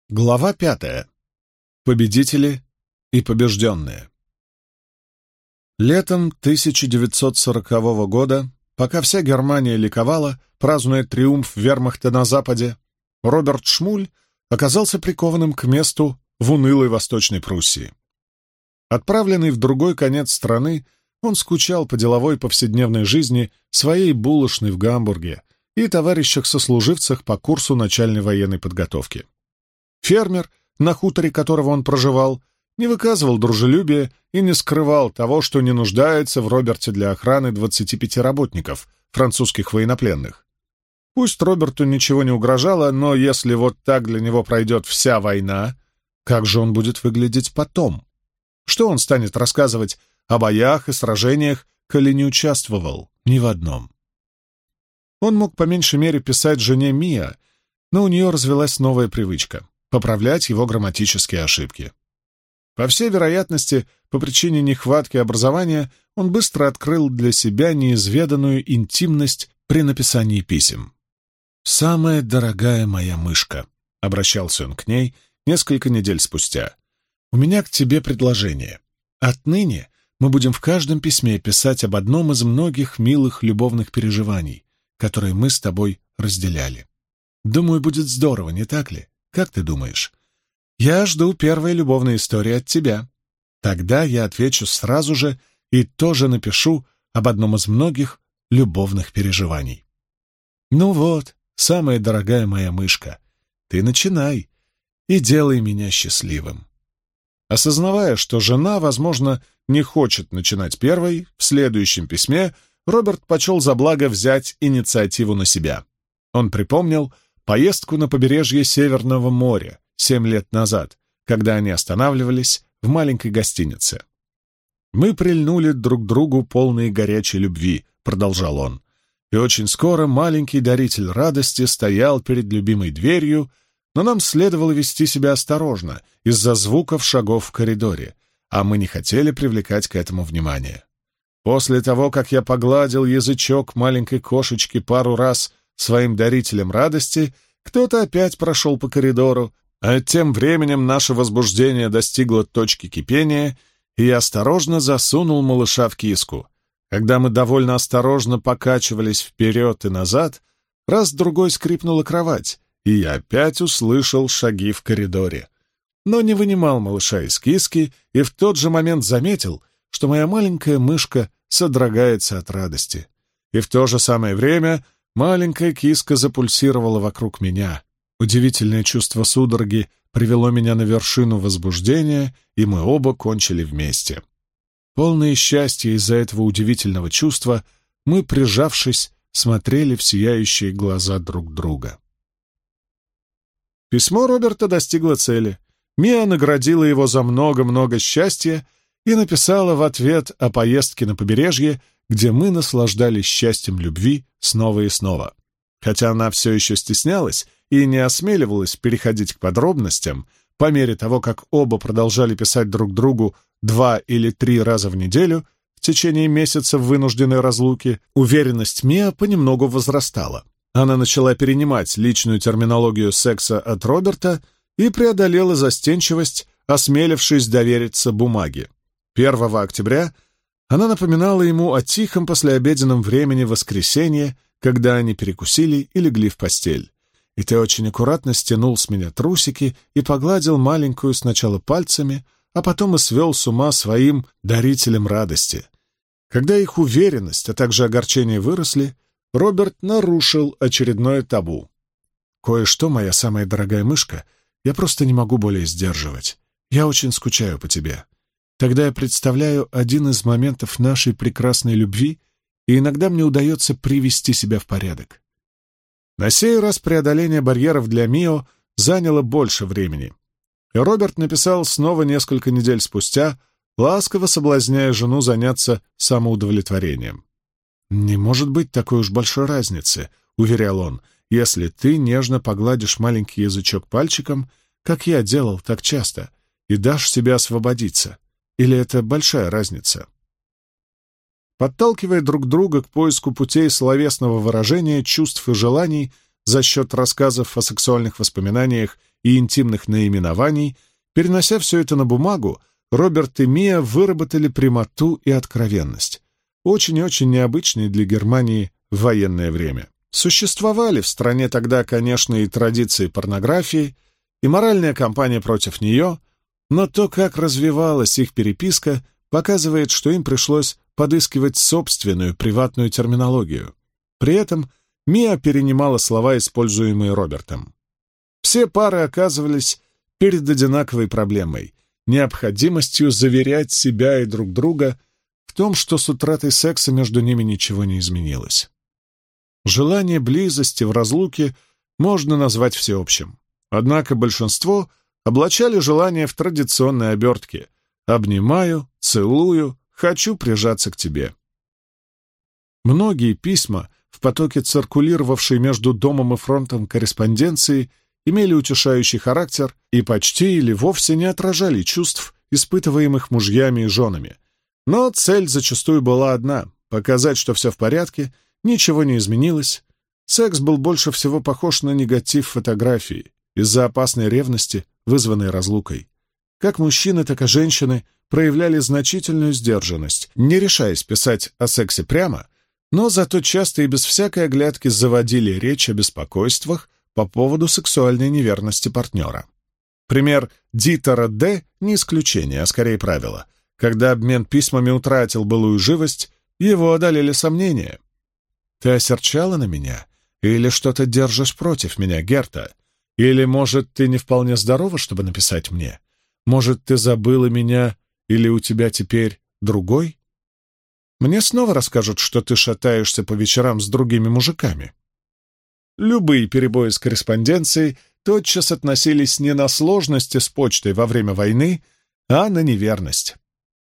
Глава 5. Победители и побежденные. Летом 1940 года, пока вся Германия ликовала, празднуя триумф вермахта на Западе, Роберт Шмуль оказался прикованным к месту в унылой Восточной Пруссии. Отправленный в другой конец страны, он скучал по деловой повседневной жизни своей булочной в Гамбурге и товарищах-сослуживцах по курсу начальной военной подготовки. Фермер, на хуторе которого он проживал, не выказывал дружелюбия и не скрывал того, что не нуждается в Роберте для охраны 25 работников, французских военнопленных. Пусть Роберту ничего не угрожало, но если вот так для него пройдет вся война, как же он будет выглядеть потом? Что он станет рассказывать о боях и сражениях, коли не участвовал ни в одном? Он мог по меньшей мере писать жене Миа, но у нее развелась новая привычка — поправлять его грамматические ошибки. По всей вероятности, по причине нехватки образования, он быстро открыл для себя неизведанную интимность при написании писем. «Самая дорогая моя мышка», — обращался он к ней несколько недель спустя, — «у меня к тебе предложение. Отныне мы будем в каждом письме писать об одном из многих милых любовных переживаний, которые мы с тобой разделяли. Думаю, будет здорово, не так ли? Как ты думаешь? Я жду первой любовной истории от тебя. Тогда я отвечу сразу же и тоже напишу об одном из многих любовных переживаний. Ну вот, самая дорогая моя мышка, ты начинай и делай меня счастливым». Осознавая, что жена, возможно, не хочет начинать первой, в следующем письме Роберт почел за благо взять инициативу на себя. Он припомнил поездку на побережье Северного моря 7 лет назад, когда они останавливались в маленькой гостинице. «Мы прильнули друг к другу полные горячей любви», — продолжал он, «и очень скоро маленький даритель радости стоял перед любимой дверью, но нам следовало вести себя осторожно из-за звуков шагов в коридоре, а мы не хотели привлекать к этому внимание. После того, как я погладил язычок маленькой кошечки пару раз своим дарителем радости, кто-то опять прошел по коридору, а тем временем наше возбуждение достигло точки кипения, и я осторожно засунул малыша в киску. Когда мы довольно осторожно покачивались вперед и назад, раз-другой скрипнула кровать, и я опять услышал шаги в коридоре. Но не вынимал малыша из киски и в тот же момент заметил, что моя маленькая мышка содрогается от радости. И в то же самое время маленькая киска запульсировала вокруг меня. Удивительное чувство судороги привело меня на вершину возбуждения, и мы оба кончили вместе. Полные счастья из-за этого удивительного чувства, мы, прижавшись, смотрели в сияющие глаза друг друга. Письмо Роберта достигло цели. Миа наградила его за много-много счастья и написала в ответ о поездке на побережье, где мы наслаждались счастьем любви снова и снова. Хотя она все еще стеснялась и не осмеливалась переходить к подробностям, по мере того, как оба продолжали писать друг другу 2 или 3 раза в неделю в течение месяца вынужденной разлуки, уверенность Миа понемногу возрастала. Она начала перенимать личную терминологию секса от Роберта и преодолела застенчивость, осмелившись довериться бумаге. 1 октября она напоминала ему о тихом послеобеденном времени воскресенья, когда они перекусили и легли в постель. «И ты очень аккуратно стянул с меня трусики и погладил маленькую сначала пальцами, а потом и свел с ума своим дарителем радости». Когда их уверенность, а также огорчение выросли, Роберт нарушил очередное табу. «Кое-что, моя самая дорогая мышка, я просто не могу более сдерживать. Я очень скучаю по тебе. Тогда я представляю один из моментов нашей прекрасной любви, и иногда мне удается привести себя в порядок». На сей раз преодоление барьеров для Мио заняло больше времени. И Роберт написал снова несколько недель спустя, ласково соблазняя жену заняться самоудовлетворением. «Не может быть такой уж большой разницы», — уверял он, «если ты нежно погладишь маленький язычок пальчиком, как я делал так часто, и дашь себе освободиться. Или это большая разница?» Подталкивая друг друга к поиску путей словесного выражения чувств и желаний за счет рассказов о сексуальных воспоминаниях и интимных наименований, перенося все это на бумагу, Роберт и Мия выработали прямоту и откровенность, очень и очень необычные для Германии в военное время. Существовали в стране тогда, конечно, и традиции порнографии, и моральная кампания против нее, но то, как развивалась их переписка, показывает, что им пришлось подыскивать собственную приватную терминологию. При этом Мия перенимала слова, используемые Робертом. Все пары оказывались перед одинаковой проблемой — необходимостью заверять себя и друг друга в том, что с утратой секса между ними ничего не изменилось. Желание близости в разлуке можно назвать всеобщим. Однако большинство облачали желание в традиционной обертке: «обнимаю», «целую», «хочу прижаться к тебе». Многие письма в потоке циркулировавшей между домом и фронтом корреспонденции имели утешающий характер и почти или вовсе не отражали чувств, испытываемых мужьями и женами. Но цель зачастую была одна — показать, что все в порядке, ничего не изменилось. Секс был больше всего похож на негатив фотографии из-за опасной ревности, вызванной разлукой. Как мужчины, так и женщины проявляли значительную сдержанность, не решаясь писать о сексе прямо, но зато часто и без всякой оглядки заводили речь о беспокойствах по поводу сексуальной неверности партнера. Пример Дитера Д. не исключение, а скорее правило. Когда обмен письмами утратил былую живость, его одолели сомнения. «Ты осерчала на меня? Или что-то держишь против меня, Герта? Или, может, ты не вполне здорова, чтобы написать мне? Может, ты забыла меня, или у тебя теперь другой? Мне снова расскажут, что ты шатаешься по вечерам с другими мужиками». Любые перебои с корреспонденцией тотчас относились не на сложности с почтой во время войны, а на неверность.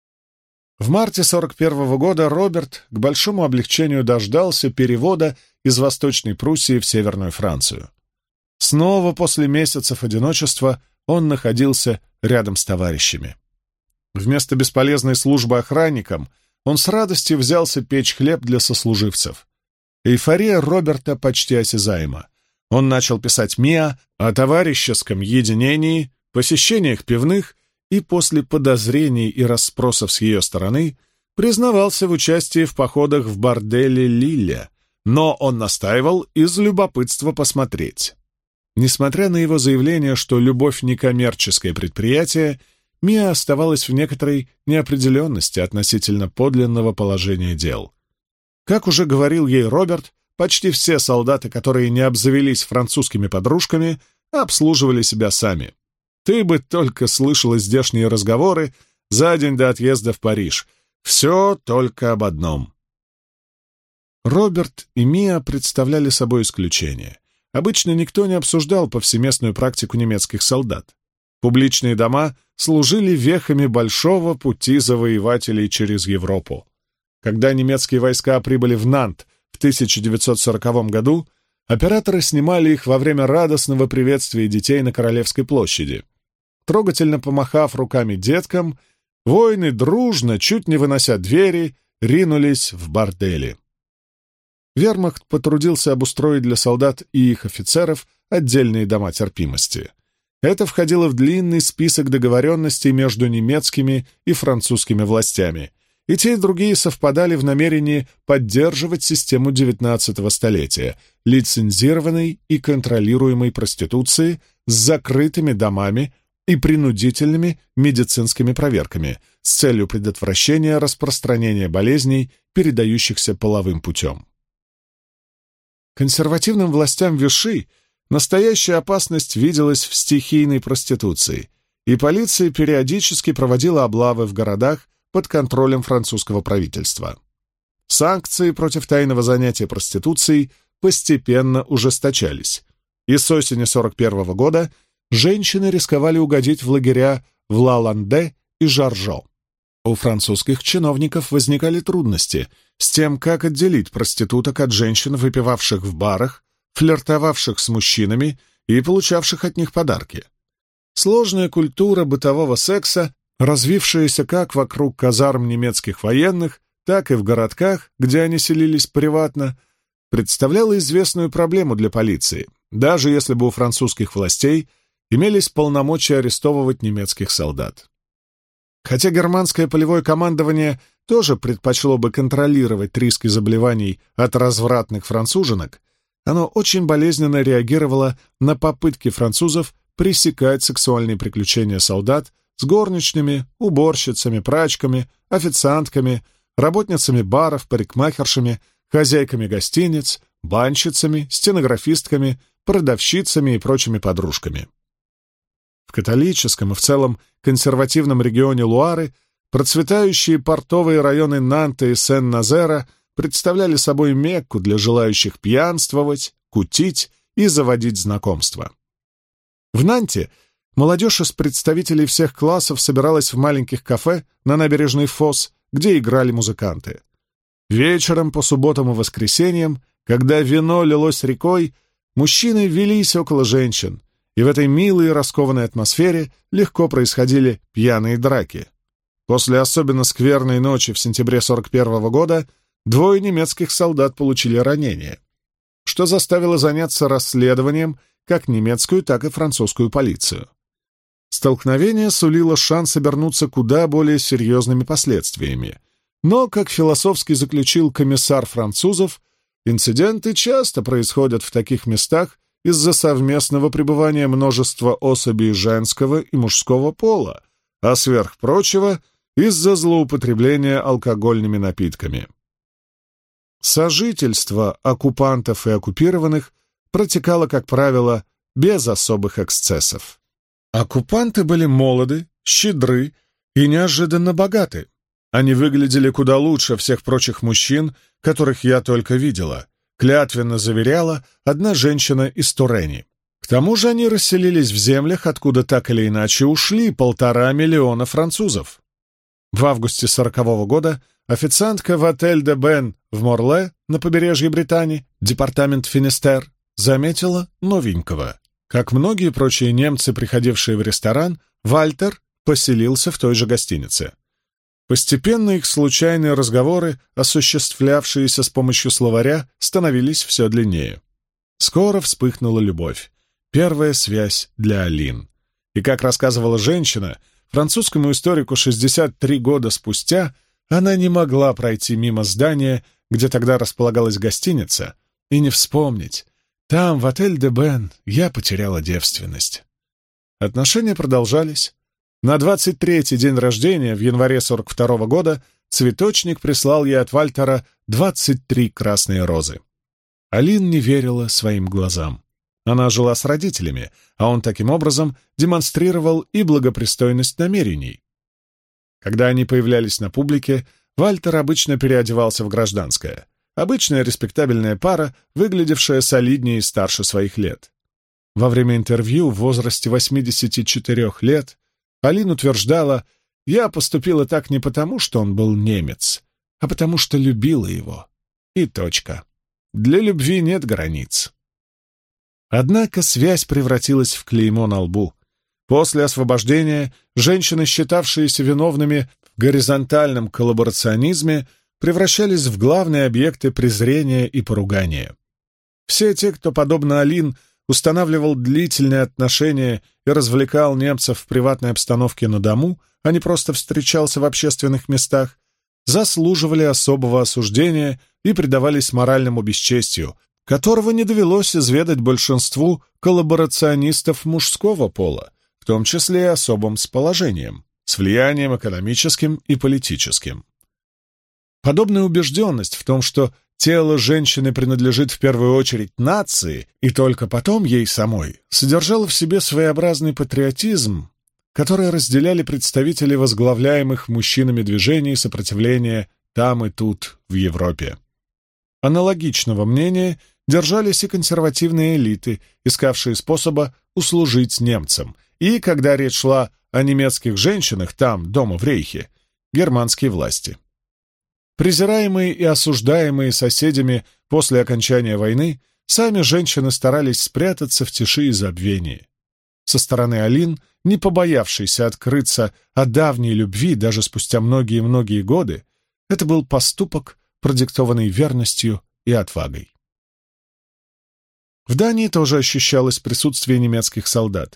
В марте 1941 года Роберт к большому облегчению дождался перевода из Восточной Пруссии в Северную Францию. Снова после месяцев одиночества он находился рядом с товарищами. Вместо бесполезной службы охранником он с радостью взялся печь хлеб для сослуживцев. Эйфория Роберта почти осязаема. Он начал писать Миа о товарищеском единении, посещениях пивных и после подозрений и расспросов с ее стороны признавался в участии в походах в борделе Лилля, но он настаивал из любопытства посмотреть. Несмотря на его заявление, что любовь не коммерческое предприятие, Миа оставалась в некоторой неопределенности относительно подлинного положения дел. Как уже говорил ей Роберт, почти все солдаты, которые не обзавелись французскими подружками, обслуживали себя сами. Ты бы только слышала здешние разговоры за день до отъезда в Париж. Все только об одном. Роберт и Миа представляли собой исключение. Обычно никто не обсуждал повсеместную практику немецких солдат. Публичные дома служили вехами большого пути завоевателей через Европу. Когда немецкие войска прибыли в Нант в 1940 году, операторы снимали их во время радостного приветствия детей на Королевской площади. Трогательно помахав руками деткам, воины дружно, чуть не вынося двери, ринулись в бордели. Вермахт потрудился обустроить для солдат и их офицеров отдельные дома терпимости. Это входило в длинный список договоренностей между немецкими и французскими властями, и те, и другие совпадали в намерении поддерживать систему XIX столетия, лицензированной и контролируемой проституции с закрытыми домами и принудительными медицинскими проверками с целью предотвращения распространения болезней, передающихся половым путем. Консервативным властям Виши настоящая опасность виделась в стихийной проституции, и полиция периодически проводила облавы в городах под контролем французского правительства. Санкции против тайного занятия проституцией постепенно ужесточались, и с осени 1941 года женщины рисковали угодить в лагеря в Ла-Ланде и Жаржо. У французских чиновников возникали трудности с тем, как отделить проституток от женщин, выпивавших в барах, флиртовавших с мужчинами и получавших от них подарки. Сложная культура бытового секса, развившаяся как вокруг казарм немецких военных, так и в городках, где они селились приватно, представляла известную проблему для полиции, даже если бы у французских властей имелись полномочия арестовывать немецких солдат. Хотя германское полевое командование тоже предпочло бы контролировать риски заболеваний от развратных француженок, оно очень болезненно реагировало на попытки французов пресекать сексуальные приключения солдат с горничными, уборщицами, прачками, официантками, работницами баров, парикмахершами, хозяйками гостиниц, банщицами, стенографистками, продавщицами и прочими подружками. В католическом и в целом консервативном регионе Луары процветающие портовые районы Нанта и Сен-Назера представляли собой Мекку для желающих пьянствовать, кутить и заводить знакомства. В Нанте молодежь из представителей всех классов собиралась в маленьких кафе на набережной Фос, где играли музыканты. Вечером по субботам и воскресеньям, когда вино лилось рекой, мужчины велись около женщин, и в этой милой и раскованной атмосфере легко происходили пьяные драки. После особенно скверной ночи в сентябре 1941 года 2 немецких солдат получили ранения, что заставило заняться расследованием как немецкую, так и французскую полицию. Столкновение сулило шанс обернуться куда более серьезными последствиями, но, как философски заключил комиссар французов, инциденты часто происходят в таких местах из-за совместного пребывания множества особей женского и мужского пола, а сверх прочего — из-за злоупотребления алкогольными напитками. Сожительство оккупантов и оккупированных протекало, как правило, без особых эксцессов. Оккупанты были молоды, щедры и неожиданно богаты. Они выглядели куда лучше всех прочих мужчин, которых я только видела, клятвенно заверяла одна женщина из Турени. К тому же они расселились в землях, откуда так или иначе ушли 1,5 миллиона французов. В августе 1940 года официантка в отель «Де Бен» в Морле на побережье Британии, департамент Финистер, заметила новенького. Как многие прочие немцы, приходившие в ресторан, Вальтер поселился в той же гостинице. Постепенно их случайные разговоры, осуществлявшиеся с помощью словаря, становились все длиннее. Скоро вспыхнула любовь. Первая связь для Алин. И, как рассказывала женщина, французскому историку 63 года спустя она не могла пройти мимо здания, где тогда располагалась гостиница, и не вспомнить. Там, в отель «Де Бен», я потеряла девственность. Отношения продолжались. На 23-й день рождения, в январе 1942 года, цветочник прислал ей от Вальтера 23 красные розы. Алин не верила своим глазам. Она жила с родителями, а он таким образом демонстрировал и благопристойность намерений. Когда они появлялись на публике, Вальтер обычно переодевался в гражданское. Обычная респектабельная пара, выглядевшая солиднее и старше своих лет. Во время интервью в возрасте 84 лет Алин утверждала: «Я поступила так не потому, что он был немец, а потому что любила его. И точка. Для любви нет границ». Однако связь превратилась в клеймо на лбу. После освобождения женщины, считавшиеся виновными в горизонтальном коллаборационизме, превращались в главные объекты презрения и поругания. Все те, кто, подобно Алин, устанавливал длительные отношения и развлекал немцев в приватной обстановке на дому, а не просто встречался в общественных местах, заслуживали особого осуждения и предавались моральному бесчестию, которого не довелось изведать большинству коллаборационистов мужского пола, в том числе и особым с положением, с влиянием экономическим и политическим. Подобная убежденность в том, что тело женщины принадлежит в первую очередь нации и только потом ей самой, содержала в себе своеобразный патриотизм, который разделяли представители возглавляемых мужчинами движений сопротивления там и тут, в Европе. Аналогичного мнения держались и консервативные элиты, искавшие способа услужить немцам, и, когда речь шла о немецких женщинах там, дома в Рейхе, германские власти. Презираемые и осуждаемые соседями после окончания войны, сами женщины старались спрятаться в тиши и забвении. Со стороны Алин, не побоявшейся открыться о давней любви даже спустя многие-многие годы, это был поступок, продиктованный верностью и отвагой. В Дании тоже ощущалось присутствие немецких солдат.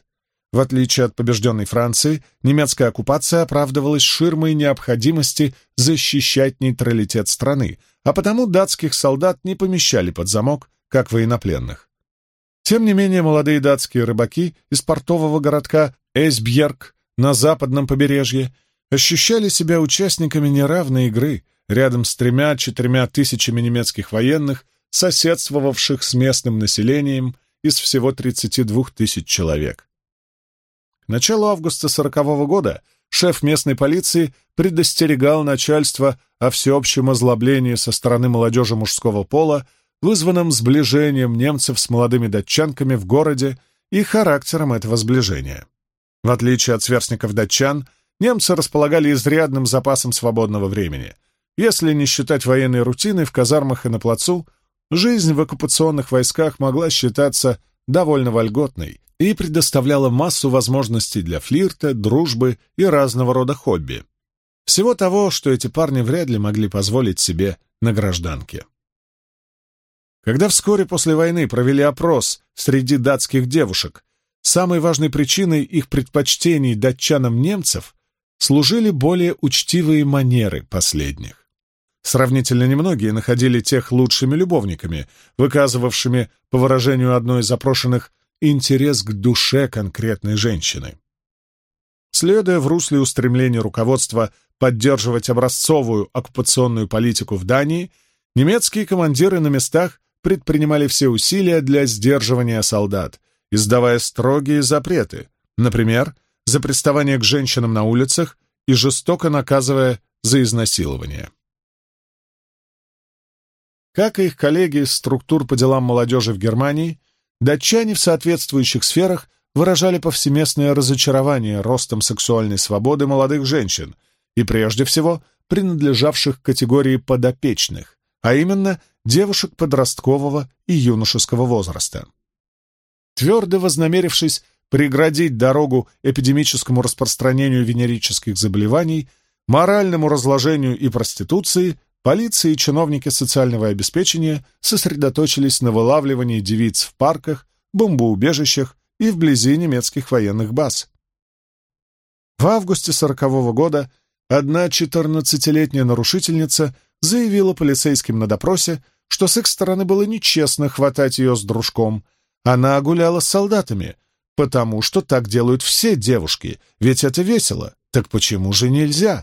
В отличие от побежденной Франции, немецкая оккупация оправдывалась ширмой необходимости защищать нейтралитет страны, а потому датских солдат не помещали под замок, как военнопленных. Тем не менее, молодые датские рыбаки из портового городка Эсбьерг на западном побережье ощущали себя участниками неравной игры рядом с 3-4 тысячами немецких военных, соседствовавших с местным населением из всего 32 тысяч человек. К началу августа 1940 года шеф местной полиции предостерегал начальство о всеобщем озлоблении со стороны молодежи мужского пола, вызванном сближением немцев с молодыми датчанками в городе и характером этого сближения. В отличие от сверстников датчан, немцы располагали изрядным запасом свободного времени. Если не считать военной рутины в казармах и на плацу, жизнь в оккупационных войсках могла считаться довольно вольготной и предоставляла массу возможностей для флирта, дружбы и разного рода хобби. Всего того, что эти парни вряд ли могли позволить себе на гражданке. Когда вскоре после войны провели опрос среди датских девушек, самой важной причиной их предпочтений датчанам-немцев служили более учтивые манеры последних. Сравнительно немногие находили тех лучшими любовниками, выказывавшими, по выражению одной из опрошенных, интерес к душе конкретной женщины. Следуя в русле устремления руководства поддерживать образцовую оккупационную политику в Дании, немецкие командиры на местах предпринимали все усилия для сдерживания солдат, издавая строгие запреты, например, за приставание к женщинам на улицах и жестоко наказывая за изнасилование. Как и их коллеги из структур по делам молодежи в Германии, датчане в соответствующих сферах выражали повсеместное разочарование ростом сексуальной свободы молодых женщин и, прежде всего, принадлежавших к категории подопечных, а именно девушек подросткового и юношеского возраста. Твердо вознамерившись преградить дорогу эпидемическому распространению венерических заболеваний, моральному разложению и проституции, полиция и чиновники социального обеспечения сосредоточились на вылавливании девиц в парках, бомбоубежищах и вблизи немецких военных баз. В августе 1940 года одна 14-летняя нарушительница заявила полицейским на допросе, что с их стороны было нечестно хватать ее с дружком. Она гуляла с солдатами, потому что так делают все девушки, ведь это весело, так почему же нельзя?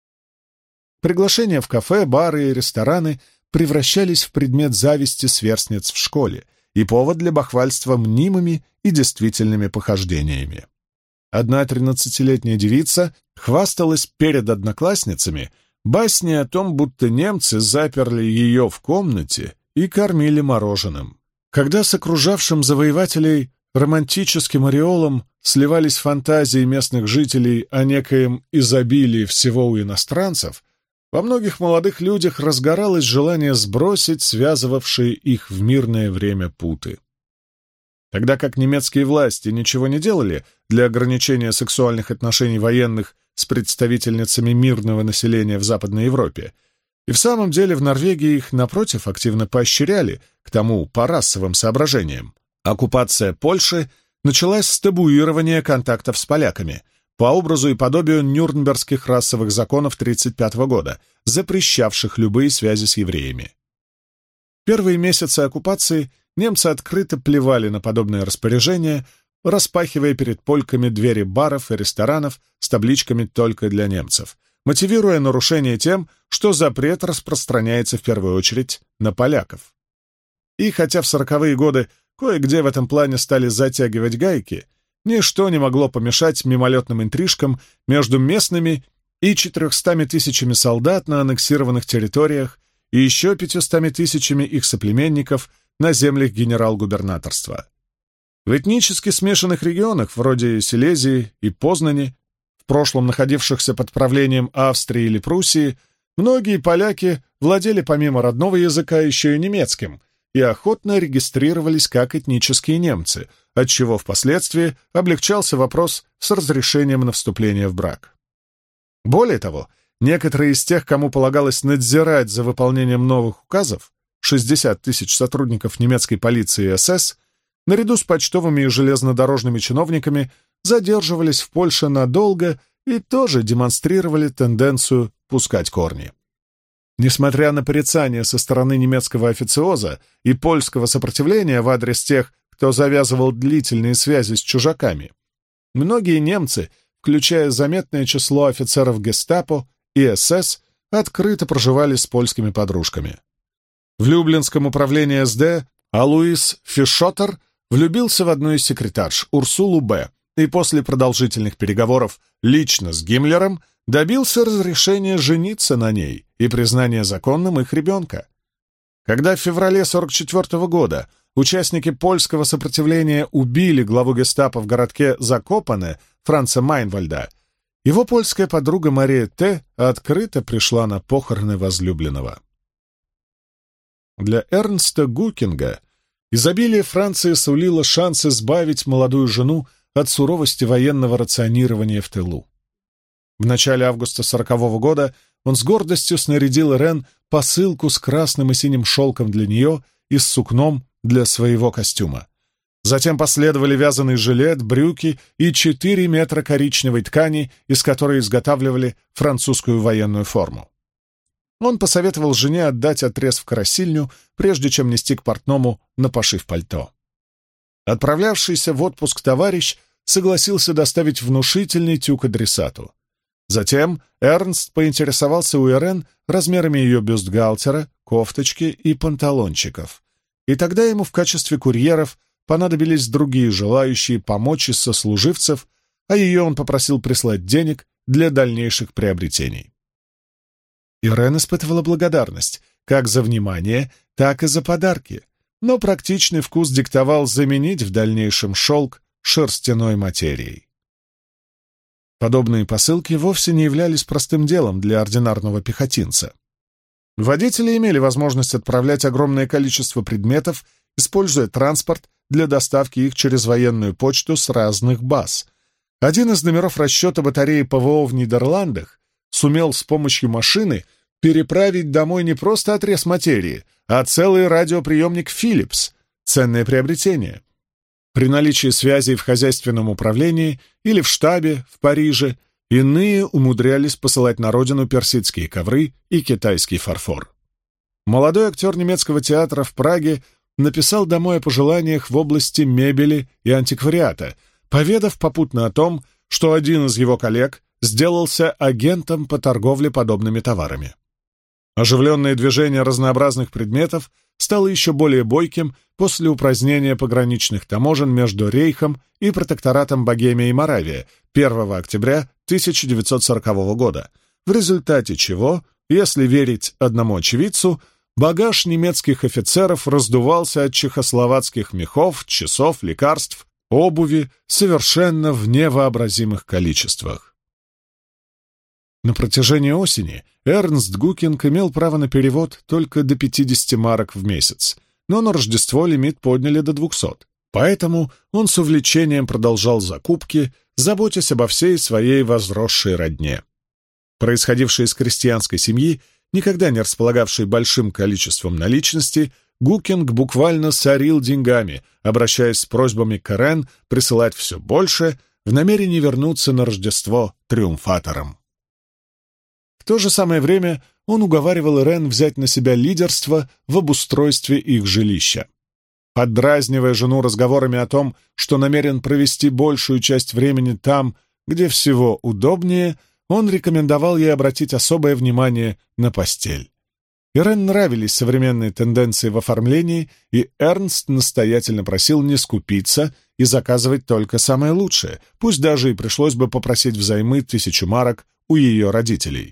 Приглашения в кафе, бары и рестораны превращались в предмет зависти сверстниц в школе и повод для бахвальства мнимыми и действительными похождениями. Одна 13-летняя девица хвасталась перед одноклассницами басней о том, будто немцы заперли ее в комнате и кормили мороженым. Когда с окружавшим завоевателей романтическим ореолом сливались фантазии местных жителей о некоем изобилии всего у иностранцев, во многих молодых людях разгоралось желание сбросить связывавшие их в мирное время путы. Тогда как немецкие власти ничего не делали для ограничения сексуальных отношений военных с представительницами мирного населения в Западной Европе, и в самом деле в Норвегии их, напротив, активно поощряли к тому по расовым соображениям. Оккупация Польши началась с табуирования контактов с поляками, по образу и подобию нюрнбергских расовых законов 1935 года, запрещавших любые связи с евреями. В первые месяцы оккупации немцы открыто плевали на подобные распоряжения, распахивая перед польками двери баров и ресторанов с табличками «Только для немцев», мотивируя нарушение тем, что запрет распространяется в первую очередь на поляков. И хотя в 40-е годы кое-где в этом плане стали затягивать гайки, ничто не могло помешать мимолетным интрижкам между местными и 400 тысячами солдат на аннексированных территориях и еще 500 тысячами их соплеменников на землях генерал-губернаторства. В этнически смешанных регионах, вроде Силезии и Познани, в прошлом находившихся под правлением Австрии или Пруссии, многие поляки владели помимо родного языка еще и немецким и охотно регистрировались как этнические немцы, отчего впоследствии облегчался вопрос с разрешением на вступление в брак. Более того, некоторые из тех, кому полагалось надзирать за выполнением новых указов, 60 тысяч сотрудников немецкой полиции и СС, наряду с почтовыми и железнодорожными чиновниками, задерживались в Польше надолго и тоже демонстрировали тенденцию пускать корни. Несмотря на порицание со стороны немецкого официоза и польского сопротивления в адрес тех, кто завязывал длительные связи с чужаками, многие немцы, включая заметное число офицеров гестапо и СС, открыто проживали с польскими подружками. В Люблинском управлении СД Алуис Фишотер влюбился в одну из секретарш, Урсулу Б., и после продолжительных переговоров лично с Гиммлером добился разрешения жениться на ней и признания законным их ребенка. Когда в феврале 1944 года участники польского сопротивления убили главу гестапо в городке Закопане Франца Майнвальда, его польская подруга Мария Т. открыто пришла на похороны возлюбленного. Для Эрнста Гукинга изобилие Франции сулило шанс избавить молодую жену от суровости военного рационирования в тылу. В начале августа 1940 года он с гордостью снарядил Ирен посылку с красным и синим шелком для нее и с сукном для своего костюма. Затем последовали вязаный жилет, брюки и 4 метра коричневой ткани, из которой изготавливали французскую военную форму. Он посоветовал жене отдать отрез в красильню, прежде чем нести к портному на пошив пальто. Отправлявшийся в отпуск товарищ согласился доставить внушительный тюк адресату. Затем Эрнст поинтересовался у Ирен размерами ее бюстгальтера, кофточки и панталончиков. И тогда ему в качестве курьеров понадобились другие желающие помочь из сослуживцев, а ее он попросил прислать денег для дальнейших приобретений. Ирен испытывала благодарность как за внимание, так и за подарки, но практичный вкус диктовал заменить в дальнейшем шелк шерстяной материей. Подобные посылки вовсе не являлись простым делом для ординарного пехотинца. Водители имели возможность отправлять огромное количество предметов, используя транспорт для доставки их через военную почту с разных баз. Один из номеров расчета батареи ПВО в Нидерландах сумел с помощью машины переправить домой не просто отрез материи, а целый радиоприемник Philips — ценное приобретение. При наличии связей в хозяйственном управлении или в штабе в Париже иные умудрялись посылать на родину персидские ковры и китайский фарфор. Молодой актер немецкого театра в Праге написал домой о пожеланиях в области мебели и антиквариата, поведав попутно о том, что один из его коллег сделался агентом по торговле подобными товарами. Оживленное движение разнообразных предметов стало еще более бойким после упразднения пограничных таможен между Рейхом и протекторатом Богемия и Моравия 1 октября 1940 года, в результате чего, если верить одному очевидцу, багаж немецких офицеров раздувался от чехословацких мехов, часов, лекарств, обуви совершенно в невообразимых количествах. На протяжении осени Эрнст Гукинг имел право на перевод только до 50 марок в месяц, но на Рождество лимит подняли до 200. Поэтому он с увлечением продолжал закупки, заботясь обо всей своей возросшей родне. Происходивший из крестьянской семьи, никогда не располагавший большим количеством наличности, Гукинг буквально сорил деньгами, обращаясь с просьбами к Ирен присылать все больше в намерении вернуться на Рождество триумфатором. В то же самое время он уговаривал Ирен взять на себя лидерство в обустройстве их жилища. Поддразнивая жену разговорами о том, что намерен провести большую часть времени там, где всего удобнее, он рекомендовал ей обратить особое внимание на постель. Ирен нравились современные тенденции в оформлении, и Эрнст настоятельно просил не скупиться и заказывать только самое лучшее, пусть даже и пришлось бы попросить взаймы 1000 марок у ее родителей.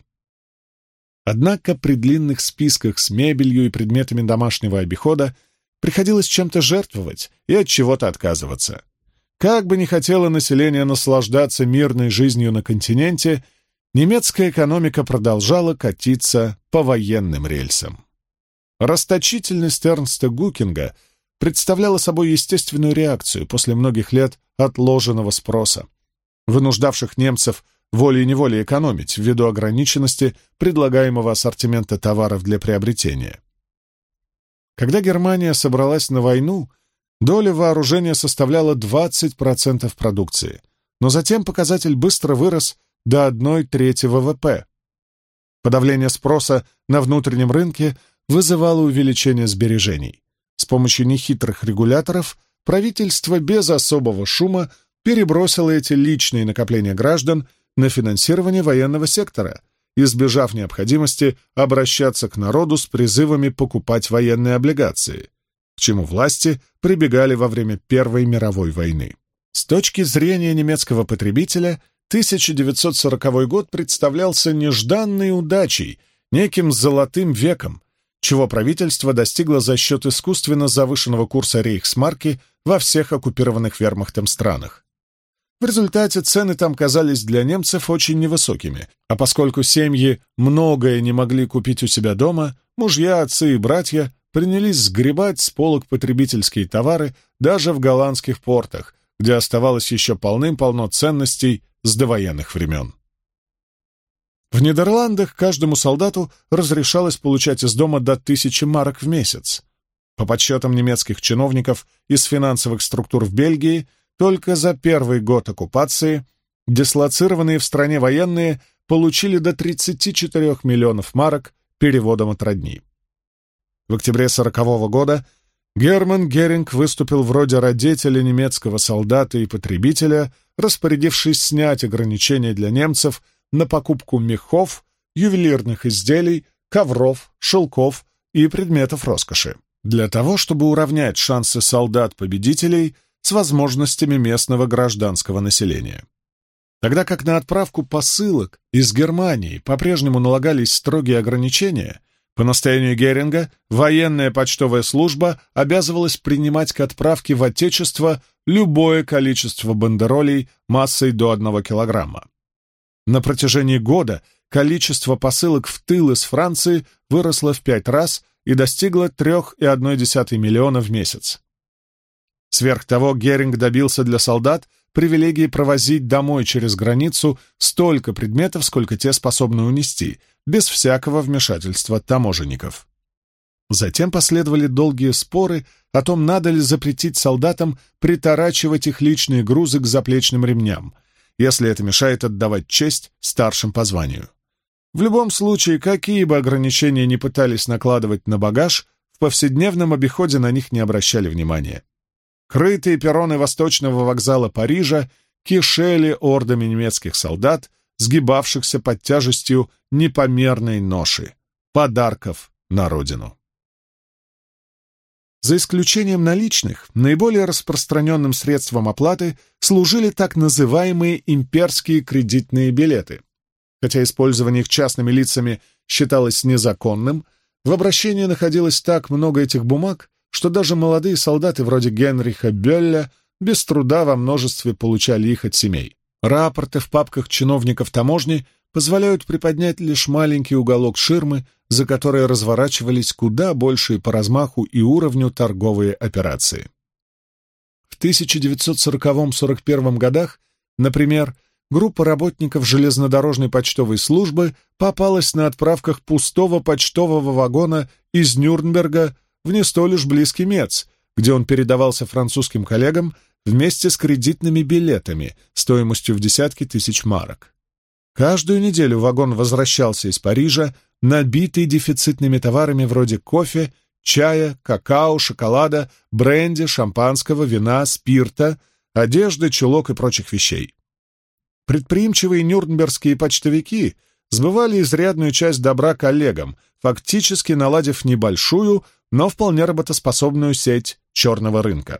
Однако при длинных списках с мебелью и предметами домашнего обихода приходилось чем-то жертвовать и от чего-то отказываться. Как бы ни хотело население наслаждаться мирной жизнью на континенте, немецкая экономика продолжала катиться по военным рельсам. Расточительность Эрнста Гукинга представляла собой естественную реакцию после многих лет отложенного спроса, вынуждавших немцев волей-неволей экономить ввиду ограниченности предлагаемого ассортимента товаров для приобретения. Когда Германия собралась на войну, доля вооружения составляла 20% продукции, но затем показатель быстро вырос до 1/3 ВВП. Подавление спроса на внутреннем рынке вызывало увеличение сбережений. С помощью нехитрых регуляторов правительство без особого шума перебросило эти личные накопления граждан на финансирование военного сектора, избежав необходимости обращаться к народу с призывами покупать военные облигации, к чему власти прибегали во время Первой мировой войны. С точки зрения немецкого потребителя, 1940 год представлялся нежданной удачей, неким золотым веком, чего правительство достигло за счет искусственно завышенного курса рейхсмарки во всех оккупированных вермахтом странах. В результате цены там казались для немцев очень невысокими, а поскольку семьи многое не могли купить у себя дома, мужья, отцы и братья принялись сгребать с полок потребительские товары даже в голландских портах, где оставалось еще полным-полно ценностей с довоенных времен. В Нидерландах каждому солдату разрешалось получать из дома до 1000 марок в месяц. По подсчетам немецких чиновников из финансовых структур в Бельгии, только за первый год оккупации дислоцированные в стране военные получили до 34 миллионов марок переводом от родни. В октябре 1940 года Герман Геринг выступил в роли родителя немецкого солдата и потребителя, распорядившись снять ограничения для немцев на покупку мехов, ювелирных изделий, ковров, шелков и предметов роскоши, для того, чтобы уравнять шансы солдат-победителей с возможностями местного гражданского населения. Тогда как на отправку посылок из Германии по-прежнему налагались строгие ограничения, по настоянию Геринга военная почтовая служба обязывалась принимать к отправке в Отечество любое количество бандеролей массой до 1 килограмма. На протяжении года количество посылок в тыл из Франции выросло в 5 раз и достигло 3,1 миллиона в месяц. Сверх того, Геринг добился для солдат привилегии провозить домой через границу столько предметов, сколько те способны унести, без всякого вмешательства таможенников. Затем последовали долгие споры о том, надо ли запретить солдатам приторачивать их личные грузы к заплечным ремням, если это мешает отдавать честь старшим по званию. В любом случае, какие бы ограничения ни пытались накладывать на багаж, в повседневном обиходе на них не обращали внимания. Крытые перроны восточного вокзала Парижа кишели ордами немецких солдат, сгибавшихся под тяжестью непомерной ноши, подарков на родину. За исключением наличных, наиболее распространенным средством оплаты служили так называемые имперские кредитные билеты. Хотя использование их частными лицами считалось незаконным, в обращении находилось так много этих бумаг, что даже молодые солдаты вроде Генриха Бёлля без труда во множестве получали их от семей. Рапорты в папках чиновников таможни позволяют приподнять лишь маленький уголок ширмы, за которой разворачивались куда большие по размаху и уровню торговые операции. В 1940-41 годах, например, группа работников железнодорожной почтовой службы попалась на отправках пустого почтового вагона из Нюрнберга в не столь уж близкий Мец, где он передавался французским коллегам вместе с кредитными билетами стоимостью в десятки тысяч марок. Каждую неделю вагон возвращался из Парижа, набитый дефицитными товарами вроде кофе, чая, какао, шоколада, бренди, шампанского, вина, спирта, одежды, чулок и прочих вещей. Предприимчивые нюрнбергские почтовики сбывали изрядную часть добра коллегам, фактически наладив небольшую, но вполне работоспособную сеть черного рынка.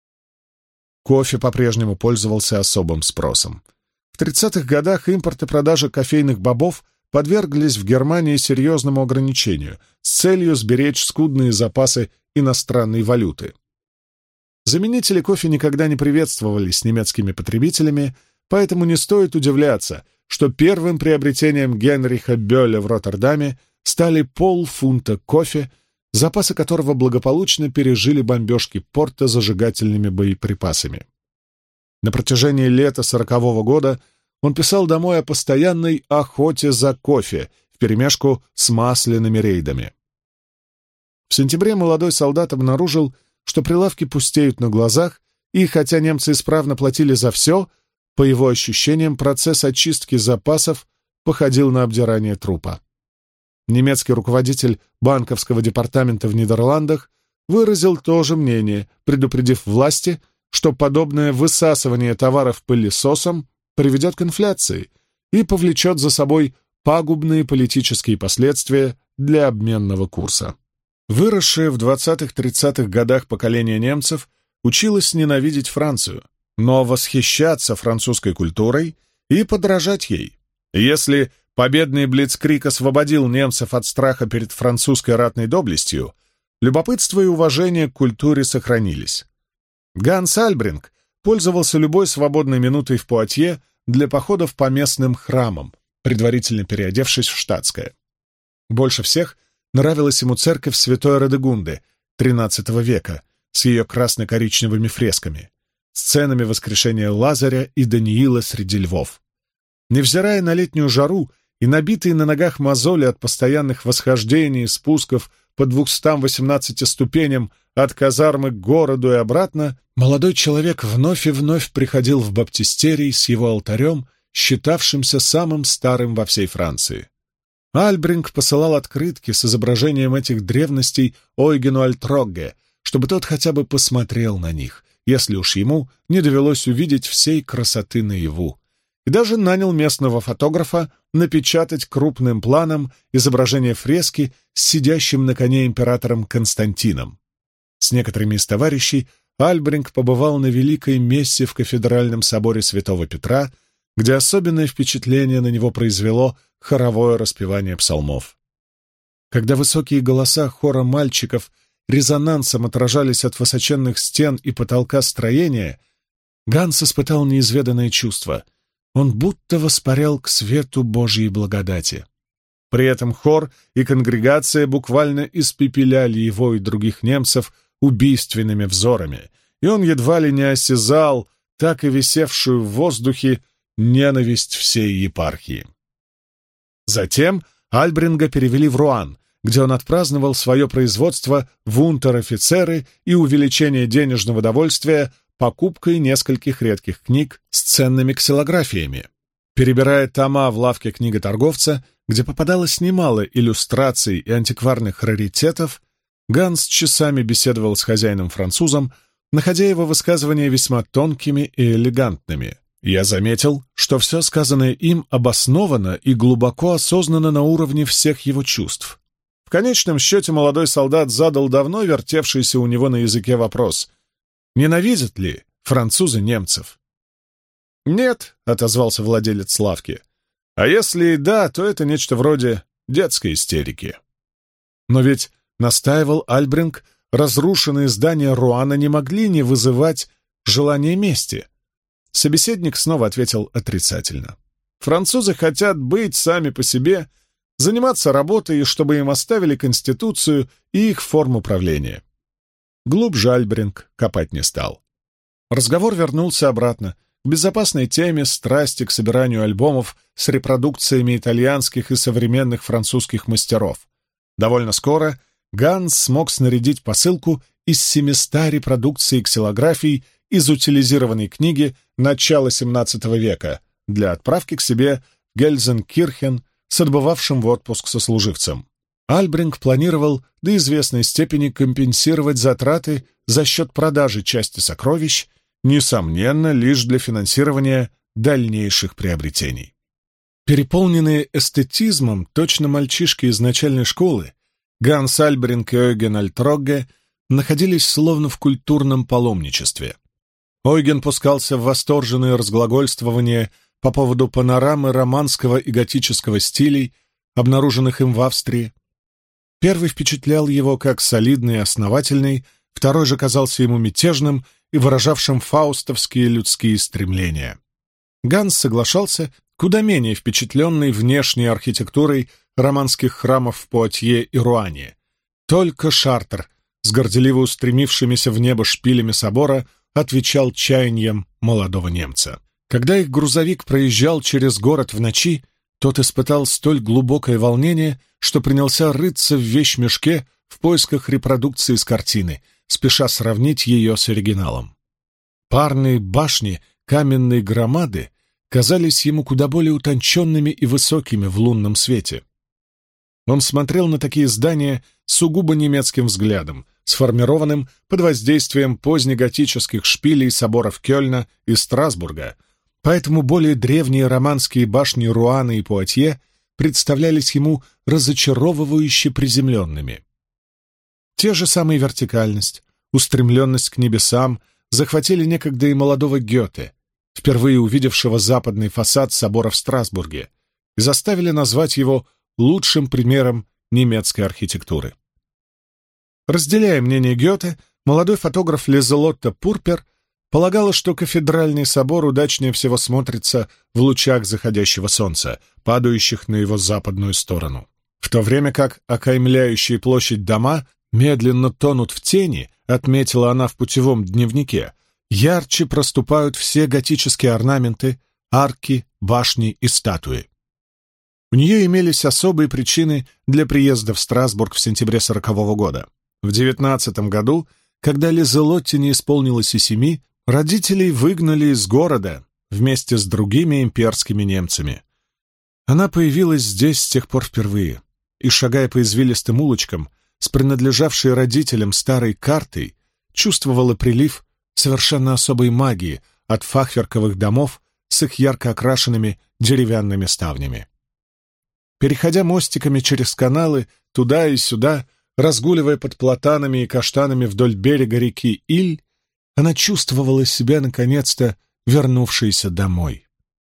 Кофе по-прежнему пользовался особым спросом. В 30-х годах импорт и продажа кофейных бобов подверглись в Германии серьезному ограничению с целью сберечь скудные запасы иностранной валюты. Заменители кофе никогда не приветствовались немецкими потребителями, поэтому не стоит удивляться, что первым приобретением Генриха Бёля в Роттердаме стали полфунта кофе, запасы которого благополучно пережили бомбежки порта зажигательными боеприпасами. На протяжении лета 1940 года он писал домой о постоянной охоте за кофе вперемешку с масляными рейдами. В сентябре молодой солдат обнаружил, что прилавки пустеют на глазах, и хотя немцы исправно платили за все, По его ощущениям, процесс очистки запасов походил на обдирание трупа. Немецкий руководитель банковского департамента в Нидерландах выразил то же мнение, предупредив власти, что подобное высасывание товаров пылесосом приведет к инфляции и повлечет за собой пагубные политические последствия для обменного курса. Выросшее в 20-30-х годах поколение немцев училось ненавидеть Францию, но восхищаться французской культурой и подражать ей. Если победный блицкриг освободил немцев от страха перед французской ратной доблестью, любопытство и уважение к культуре сохранились. Ганс Альбринг пользовался любой свободной минутой в Пуатье для походов по местным храмам, предварительно переодевшись в штатское. Больше всех нравилась ему церковь Святой Радегунды XIII века с ее красно-коричневыми фресками, сценами воскрешения Лазаря и Даниила среди львов. Невзирая на летнюю жару и набитые на ногах мозоли от постоянных восхождений и спусков по 218 ступеням от казармы к городу и обратно, молодой человек вновь и вновь приходил в баптистерий с его алтарем, считавшимся самым старым во всей Франции. Альбринг посылал открытки с изображением этих древностей Ойгену Альтрогге, чтобы тот хотя бы посмотрел на них, если уж ему не довелось увидеть всей красоты наяву, и даже нанял местного фотографа напечатать крупным планом изображение фрески с сидящим на коне императором Константином. С некоторыми из товарищей Альбринг побывал на Великой Мессе в кафедральном соборе Святого Петра, где особенное впечатление на него произвело хоровое распевание псалмов. Когда высокие голоса хора мальчиков резонансом отражались от высоченных стен и потолка строения, Ганс испытал неизведанное чувство. Он будто воспарял к свету Божьей благодати. При этом хор и конгрегация буквально испепеляли его и других немцев убийственными взорами, и он едва ли не осязал так и висевшую в воздухе ненависть всей епархии. Затем Альбринга перевели в Руан, где он отпраздновал свое производство в унтер-офицеры и увеличение денежного довольствия покупкой нескольких редких книг с ценными ксилографиями. Перебирая тома в лавке книготорговца, где попадалось немало иллюстраций и антикварных раритетов, Ганс часами беседовал с хозяином-французом, находя его высказывания весьма тонкими и элегантными. Я заметил, что все сказанное им обосновано и глубоко осознано на уровне всех его чувств. В конечном счете молодой солдат задал давно вертевшийся у него на языке вопрос: ненавидят ли французы немцев? «Нет», — отозвался владелец лавки. «А если и да, то это нечто вроде детской истерики». Но ведь, настаивал Альбринг, разрушенные здания Руана не могли не вызывать желания мести. Собеседник снова ответил отрицательно. «Французы хотят быть сами по себе, заниматься работой, и чтобы им оставили Конституцию и их форму правления». Глубже Альбринг копать не стал. Разговор вернулся обратно к безопасной теме страсти к собиранию альбомов с репродукциями итальянских и современных французских мастеров. Довольно скоро Ганс смог снарядить посылку из 700 репродукций ксилографий из утилизированной книги начала XVII века для отправки к себе в Гельзенкирхен с отбывавшим в отпуск сослуживцем. Альбринг планировал до известной степени компенсировать затраты за счет продажи части сокровищ, несомненно, лишь для финансирования дальнейших приобретений. Переполненные эстетизмом, точно мальчишки из начальной школы, Ганс Альбринг и Ойген Альтрогге находились словно в культурном паломничестве. Ойген пускался в восторженные разглагольствования по поводу панорамы романского и готического стилей, обнаруженных им в Австрии. Первый впечатлял его как солидный и основательный, второй же казался ему мятежным и выражавшим фаустовские людские стремления. Ганс соглашался, куда менее впечатленный внешней архитектурой романских храмов в Пуатье и Руане. Только Шартер, с горделиво устремившимися в небо шпилями собора, отвечал чаяниям молодого немца. Когда их грузовик проезжал через город в ночи, тот испытал столь глубокое волнение, что принялся рыться в вещмешке в поисках репродукции с картины, спеша сравнить ее с оригиналом. Парные башни каменной громады казались ему куда более утонченными и высокими в лунном свете. Он смотрел на такие здания сугубо немецким взглядом, сформированным под воздействием позднеготических шпилей соборов Кёльна и Страсбурга, поэтому более древние романские башни Руана и Пуатье представлялись ему разочаровывающе приземленными. Те же самые вертикальность, устремленность к небесам захватили некогда и молодого Гёте, впервые увидевшего западный фасад собора в Страсбурге, и заставили назвать его лучшим примером немецкой архитектуры. Разделяя мнение Гёте, молодой фотограф Лизелотта Пурпер полагала, что кафедральный собор удачнее всего смотрится в лучах заходящего солнца, падающих на его западную сторону, в то время как окаймляющие площадь дома медленно тонут в тени, отметила она в путевом дневнике, ярче проступают все готические орнаменты, арки, башни и статуи. У нее имелись особые причины для приезда в Страсбург в сентябре 40-го года. В 19 году, когда Лизелотте не исполнилось и 7, родителей выгнали из города вместе с другими имперскими немцами. Она появилась здесь с тех пор впервые, и, шагая по извилистым улочкам, с принадлежавшей родителям старой картой, чувствовала прилив совершенно особой магии от фахверковых домов с их ярко окрашенными деревянными ставнями. Переходя мостиками через каналы туда и сюда, разгуливая под платанами и каштанами вдоль берега реки Иль, она чувствовала себя, наконец-то, вернувшейся домой.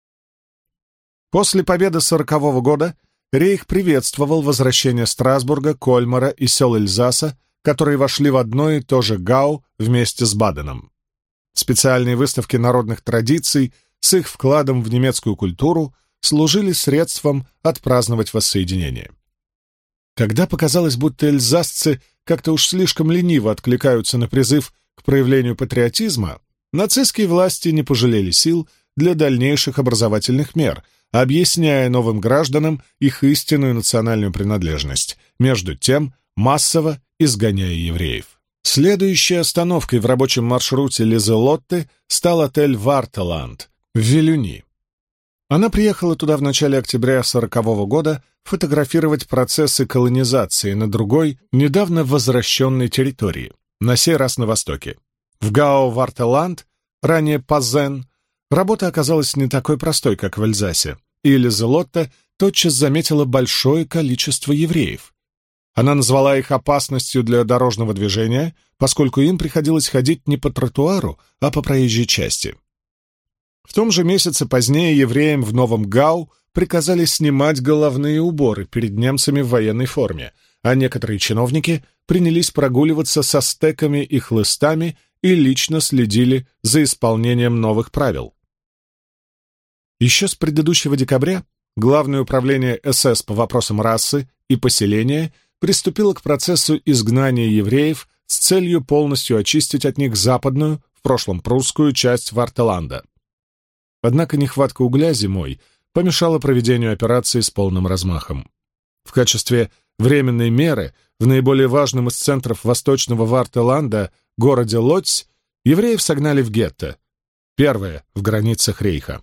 После победы 40-го года Рейх приветствовал возвращение Страсбурга, Кольмара и сел Эльзаса, которые вошли в одно и то же Гау вместе с Баденом. Специальные выставки народных традиций с их вкладом в немецкую культуру служили средством отпраздновать воссоединение. Когда показалось, будто эльзасцы как-то уж слишком лениво откликаются на призыв к проявлению патриотизма, нацистские власти не пожалели сил для дальнейших образовательных мер, объясняя новым гражданам их истинную национальную принадлежность, между тем массово изгоняя евреев. Следующей остановкой в рабочем маршруте Лизелотты стал отель «Вартеланд» в Вилюни. Она приехала туда в начале октября 40-го года фотографировать процессы колонизации на другой, недавно возвращенной территории, на сей раз на востоке. В Гау-Вартеланд, ранее Пазен, работа оказалась не такой простой, как в Эльзасе, и Лизелотта тотчас заметила большое количество евреев. Она назвала их опасностью для дорожного движения, поскольку им приходилось ходить не по тротуару, а по проезжей части. В том же месяце позднее евреям в Новом Гау приказали снимать головные уборы перед немцами в военной форме, а некоторые чиновники принялись прогуливаться со стеками и хлыстами и лично следили за исполнением новых правил. Еще с предыдущего декабря Главное управление СС по вопросам расы и поселения приступило к процессу изгнания евреев с целью полностью очистить от них западную, в прошлом прусскую, часть Вартеланда. Однако нехватка угля зимой помешала проведению операции с полным размахом. В качестве временной меры в наиболее важном из центров восточного Вартеланда, городе Лодзь, евреев согнали в гетто, первое в границах Рейха.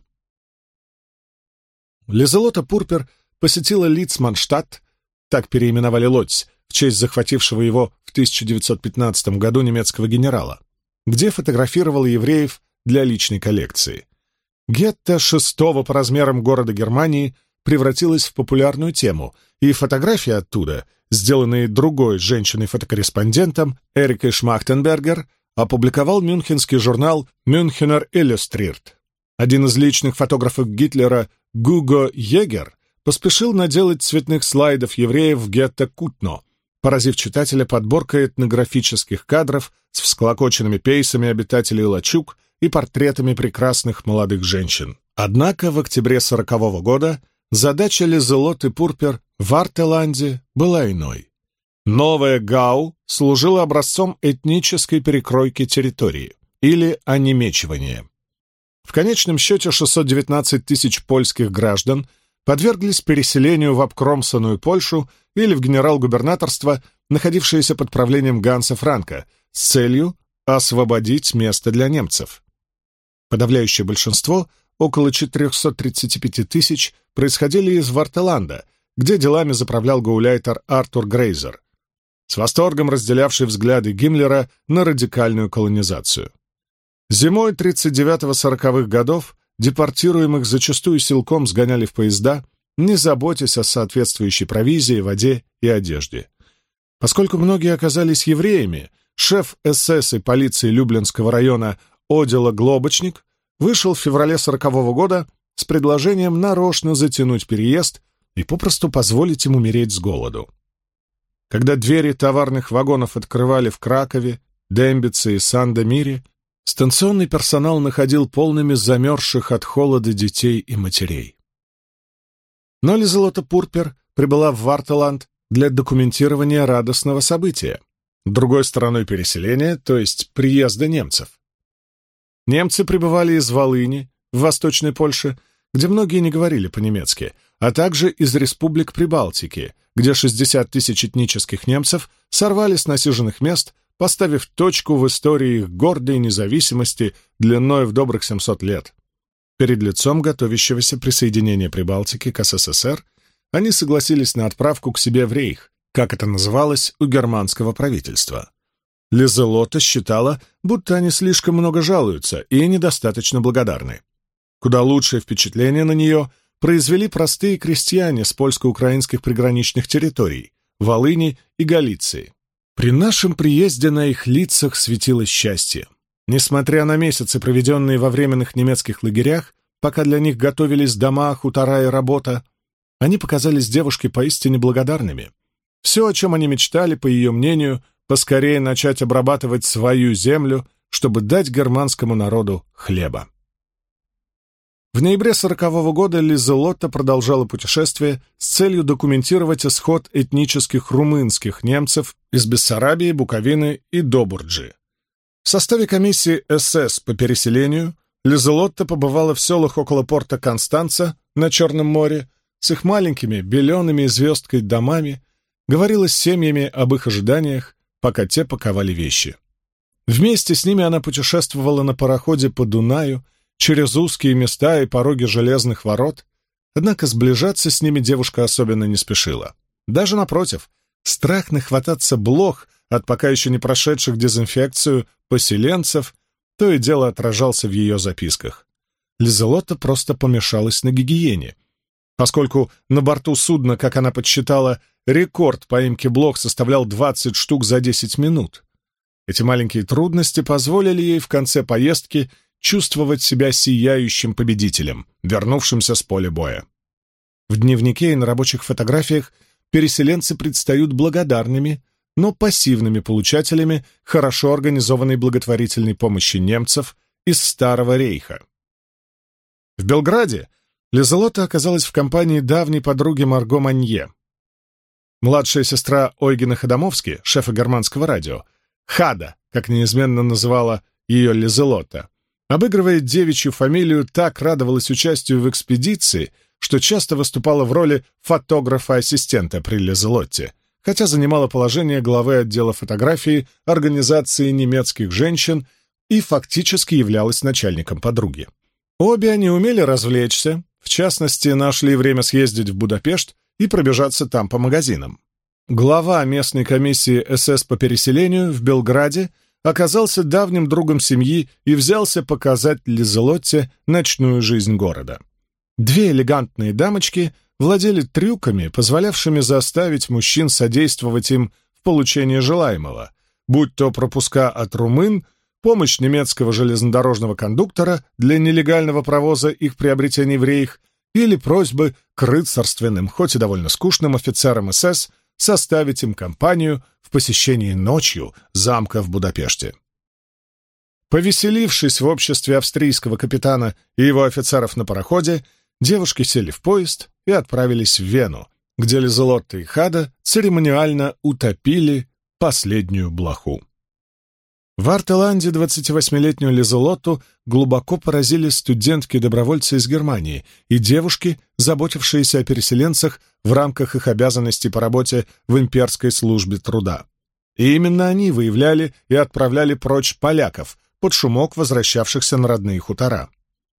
Лизелотта Пурпер посетила Литцманштадт, так переименовали Лодзь, в честь захватившего его в 1915 году немецкого генерала, где фотографировала евреев для личной коллекции. Гетто шестого по размерам города Германии превратилась в популярную тему, и фотографии оттуда, сделанные другой женщиной-фотокорреспондентом Эрикой Шмахтенбергер, опубликовал мюнхенский журнал «Мюнхенер Иллюстрирт». Один из личных фотографов Гитлера, Гуго Йегер, поспешил наделать цветных слайдов евреев в гетто Кутно, поразив читателя подборкой этнографических кадров с всклокоченными пейсами обитателей лачуг и портретами прекрасных молодых женщин. Однако в октябре 40-го года задача Лизелотты Пурпер в Вартеланде была иной. Новая Гау служила образцом этнической перекройки территории или онемечивания. В конечном счете 619 тысяч польских граждан подверглись переселению в обкромсанную Польшу или в генерал-губернаторство, находившееся под правлением Ганса Франка, с целью освободить место для немцев. Подавляющее большинство около 435 тысяч, происходили из Вартеланда, где делами заправлял гауляйтер Артур Грейзер, с восторгом разделявший взгляды Гиммлера на радикальную колонизацию. Зимой 39-40-х годов депортируемых зачастую силком сгоняли в поезда, не заботясь о соответствующей провизии, воде и одежде. Поскольку многие оказались евреями, шеф СС и полиции Люблинского района Одила Глобочник вышел в феврале 40-го года с предложением нарочно затянуть переезд и попросту позволить им умереть с голоду. Когда двери товарных вагонов открывали в Кракове, Дембице и Сан-Домире, станционный персонал находил полными замерзших от холода детей и матерей. Но Лизелота Пурпер прибыла в Вартеланд для документирования радостного события — другой стороной переселения, то есть приезда немцев. Немцы прибывали из Волыни, в Восточной Польше, где многие не говорили по-немецки, а также из республик Прибалтики, где 60 тысяч этнических немцев сорвали с насиженных мест, поставив точку в истории их гордой независимости длиной в добрых 700 лет. Перед лицом готовящегося присоединения Прибалтики к СССР они согласились на отправку к себе в Рейх, как это называлось у германского правительства. Лизелота считала, будто они слишком много жалуются и недостаточно благодарны. Куда лучшее впечатление на нее произвели простые крестьяне с польско-украинских приграничных территорий, Волыни и Галиции. При нашем приезде на их лицах светилось счастье. Несмотря на месяцы, проведенные во временных немецких лагерях, пока для них готовились дома, хутора и работа, они показались девушке поистине благодарными. Все, о чем они мечтали, по ее мнению, поскорее начать обрабатывать свою землю, чтобы дать германскому народу хлеба. В ноябре 40-го года Лизелота продолжала путешествие с целью документировать исход этнических румынских немцев из Бессарабии, Буковины и Добруджи. В составе комиссии СС по переселению Лизелота побывала в селах около порта Констанца на Черном море с их маленькими белеными звездкой домами, говорила с семьями об их ожиданиях, пока те паковали вещи. Вместе с ними она путешествовала на пароходе по Дунаю, через узкие места и пороги железных ворот, однако сближаться с ними девушка особенно не спешила. Даже напротив, страх нахвататься блох от пока еще не прошедших дезинфекцию поселенцев то и дело отражался в ее записках. Лизелота просто помешалась на гигиене. Поскольку на борту судна, как она подсчитала, рекорд поимки блох составлял 20 штук за 10 минут. Эти маленькие трудности позволили ей в конце поездки чувствовать себя сияющим победителем, вернувшимся с поля боя. В дневнике и на рабочих фотографиях переселенцы предстают благодарными, но пассивными получателями хорошо организованной благотворительной помощи немцев из Старого Рейха. В Белграде Лизелота оказалась в компании давней подруги Марго Манье. Младшая сестра Ойгена Хадамовски, шефа германского радио, Хада, как неизменно называла ее Лизелота, обыгрывая девичью фамилию, так радовалась участию в экспедиции, что часто выступала в роли фотографа-ассистента при Лизелотте, хотя занимала положение главы отдела фотографии Организации немецких женщин и фактически являлась начальником подруги. Обе они умели развлечься, в частности, нашли время съездить в Будапешт и пробежаться там по магазинам. Глава местной комиссии СС по переселению в Белграде оказался давним другом семьи и взялся показать Лизелотте ночную жизнь города. Две элегантные дамочки владели трюками, позволявшими заставить мужчин содействовать им в получении желаемого, будь то пропуска от румын, помощь немецкого железнодорожного кондуктора для нелегального провоза их приобретений в Рейх или просьбы к рыцарственным, хоть и довольно скучным офицерам СС составить им компанию в посещении ночью замка в Будапеште. Повеселившись в обществе австрийского капитана и его офицеров на пароходе, девушки сели в поезд и отправились в Вену, где Лизелотта и Хада церемониально утопили последнюю блоху. В Вартеланде 28-летнюю Лизелотту глубоко поразили студентки-добровольцы из Германии и девушки, заботившиеся о переселенцах в рамках их обязанностей по работе в имперской службе труда. И именно они выявляли и отправляли прочь поляков под шумок возвращавшихся на родные хутора.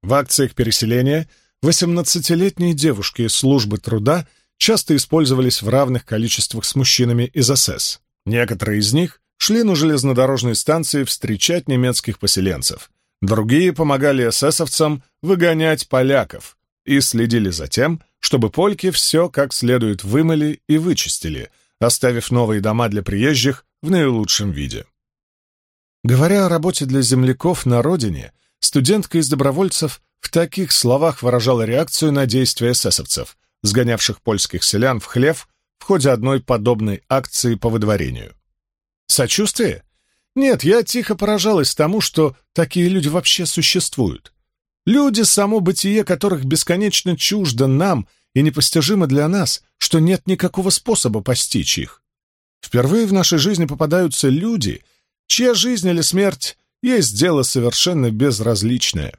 В акциях переселения 18-летние девушки из службы труда часто использовались в равных количествах с мужчинами из СС. Некоторые из них шли на железнодорожные станции встречать немецких поселенцев. Другие помогали эсэсовцам выгонять поляков и следили за тем, чтобы польки все как следует вымыли и вычистили, оставив новые дома для приезжих в наилучшем виде. Говоря о работе для земляков на родине, студентка из добровольцев в таких словах выражала реакцию на действия эсэсовцев, сгонявших польских селян в хлев в ходе одной подобной акции по выдворению. Сочувствие? Нет, я тихо поражалась тому, что такие люди вообще существуют. Люди, само бытие которых бесконечно чуждо нам и непостижимо для нас, что нет никакого способа постичь их. Впервые в нашей жизни попадаются люди, чья жизнь или смерть есть дело совершенно безразличное.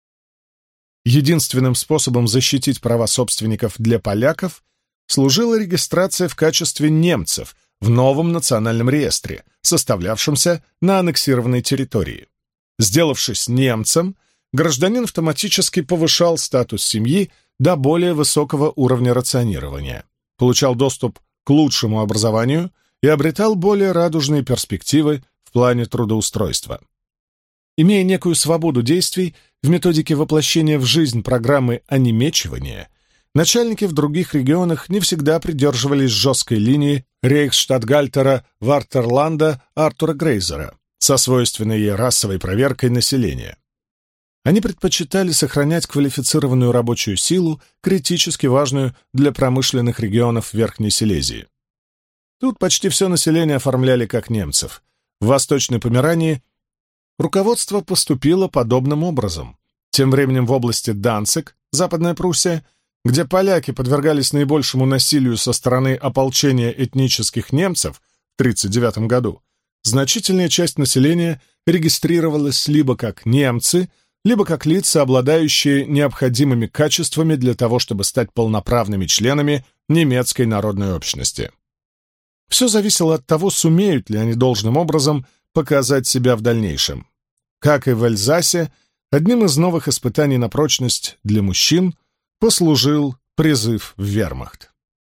Единственным способом защитить права собственников для поляков служила регистрация в качестве немцев в новом национальном реестре, составлявшемся на аннексированной территории. Сделавшись немцем, гражданин автоматически повышал статус семьи до более высокого уровня рационирования, получал доступ к лучшему образованию и обретал более радужные перспективы в плане трудоустройства. Имея некую свободу действий в методике воплощения в жизнь программы онемечивания, начальники в других регионах не всегда придерживались жесткой линии рейхсштатгальтера Вартерланда Артура Грейзера со свойственной ей расовой проверкой населения. Они предпочитали сохранять квалифицированную рабочую силу, критически важную для промышленных регионов Верхней Силезии. Тут почти все население оформляли как немцев. В Восточной Померании руководство поступило подобным образом. Тем временем в области Данциг, Западная Пруссия, где поляки подвергались наибольшему насилию со стороны ополчения этнических немцев в 1939 году, значительная часть населения регистрировалась либо как немцы, либо как лица, обладающие необходимыми качествами для того, чтобы стать полноправными членами немецкой народной общности. Все зависело от того, сумеют ли они должным образом показать себя в дальнейшем. Как и в Эльзасе, одним из новых испытаний на прочность для мужчин послужил призыв в вермахт.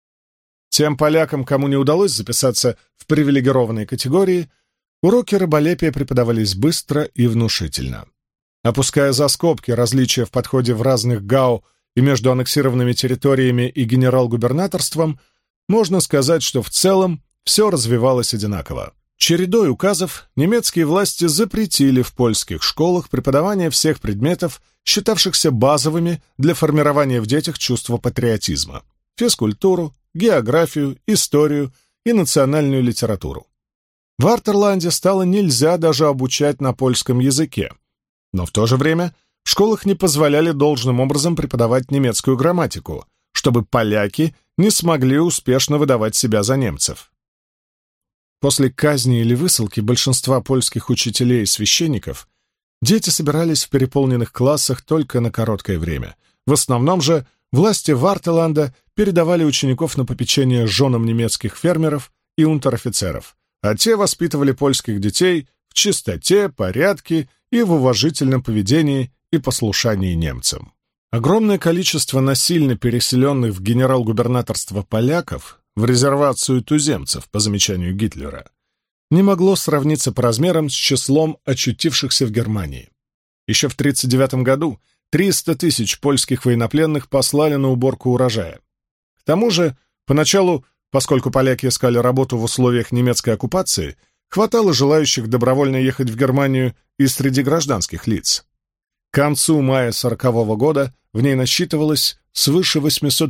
Тем полякам, кому не удалось записаться в привилегированные категории, уроки раболепия преподавались быстро и внушительно. Опуская за скобки различия в подходе в разных ГАУ и между аннексированными территориями и генерал-губернаторством, можно сказать, что в целом все развивалось одинаково. Чередой указов немецкие власти запретили в польских школах преподавание всех предметов, считавшихся базовыми для формирования в детях чувства патриотизма — физкультуру, географию, историю и национальную литературу. В Вартерланде стало нельзя даже обучать на польском языке, но в то же время в школах не позволяли должным образом преподавать немецкую грамматику, чтобы поляки не смогли успешно выдавать себя за немцев. После казни или высылки большинства польских учителей и священников дети собирались в переполненных классах только на короткое время. В основном же власти Вартерланда передавали учеников на попечение женам немецких фермеров и унтер-офицеров, а те воспитывали польских детей в чистоте, порядке и в уважительном поведении и послушании немцам. Огромное количество насильно переселенных в генерал-губернаторство поляков в резервацию туземцев, по замечанию Гитлера, не могло сравниться по размерам с числом очутившихся в Германии. Еще в 1939 году 300 тысяч польских военнопленных послали на уборку урожая. К тому же, поначалу, поскольку поляки искали работу в условиях немецкой оккупации, хватало желающих добровольно ехать в Германию и среди гражданских лиц. К концу мая 1940 года в ней насчитывалось свыше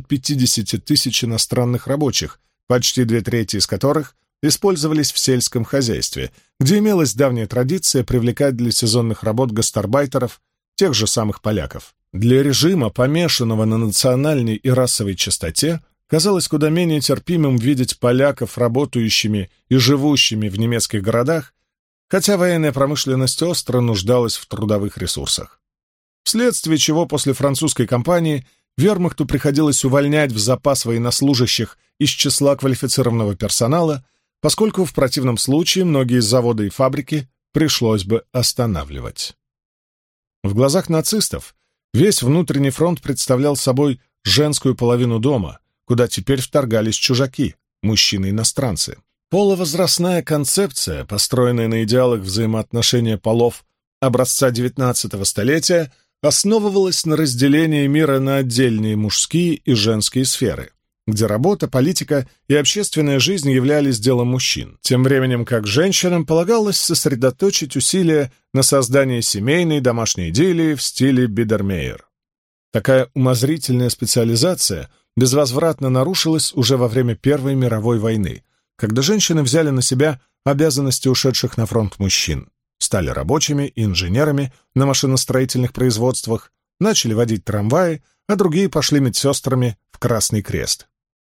850 тысяч иностранных рабочих, почти 2/3 из которых использовались в сельском хозяйстве, где имелась давняя традиция привлекать для сезонных работ гастарбайтеров, тех же самых поляков. Для режима, помешанного на национальной и расовой чистоте, казалось куда менее терпимым видеть поляков работающими и живущими в немецких городах, хотя военная промышленность остро нуждалась в трудовых ресурсах. Вследствие чего после французской кампании вермахту приходилось увольнять в запас военнослужащих из числа квалифицированного персонала, поскольку в противном случае многие заводы и фабрики пришлось бы останавливать. В глазах нацистов Весь внутренний фронт представлял собой женскую половину дома, куда теперь вторгались чужаки, мужчины-иностранцы. Полувозрастная концепция, построенная на идеалах взаимоотношения полов образца XIX столетия, основывалась на разделении мира на отдельные мужские и женские сферы, где работа, политика и общественная жизнь являлись делом мужчин, тем временем как женщинам полагалось сосредоточить усилия на создании семейной домашней идиллии в стиле Бидермейер. Такая умозрительная специализация безвозвратно нарушилась уже во время Первой мировой войны, когда женщины взяли на себя обязанности ушедших на фронт мужчин, стали рабочими и инженерами на машиностроительных производствах, начали водить трамваи, а другие пошли медсестрами в Красный Крест.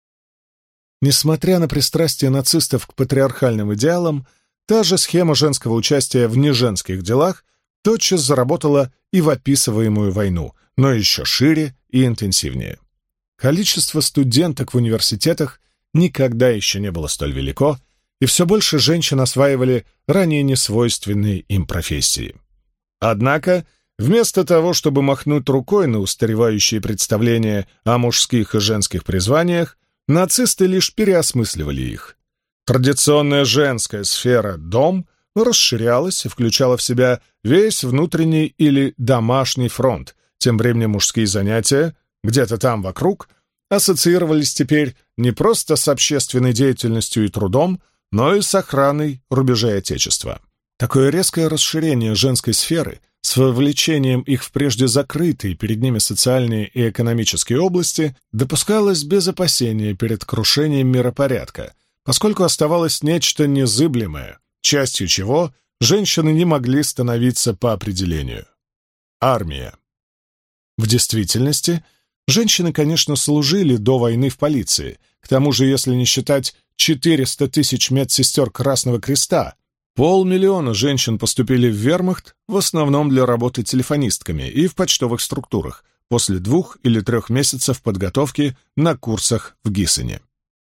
Несмотря на пристрастие нацистов к патриархальным идеалам, та же схема женского участия в неженских делах тотчас заработала и в описываемую войну, но еще шире и интенсивнее. Количество студенток в университетах никогда еще не было столь велико, и все больше женщин осваивали ранее несвойственные им профессии. Однако, вместо того, чтобы махнуть рукой на устаревающие представления о мужских и женских призваниях, нацисты лишь переосмысливали их. Традиционная женская сфера «дом» расширялась и включала в себя весь внутренний или домашний фронт, тем временем мужские занятия, где-то там вокруг, ассоциировались теперь не просто с общественной деятельностью и трудом, но и с охраной рубежей Отечества. Такое резкое расширение женской сферы с вовлечением их в прежде закрытые перед ними социальные и экономические области допускалось без опасения перед крушением миропорядка, поскольку оставалось нечто незыблемое, частью чего женщины не могли становиться по определению. Армия. В действительности, женщины, конечно, служили до войны в полиции, к тому же, если не считать 400 тысяч медсестер Красного Креста, 500 000 женщин поступили в вермахт, в основном для работы телефонистками и в почтовых структурах, после 2 или 3 месяцев подготовки на курсах в Гиссене.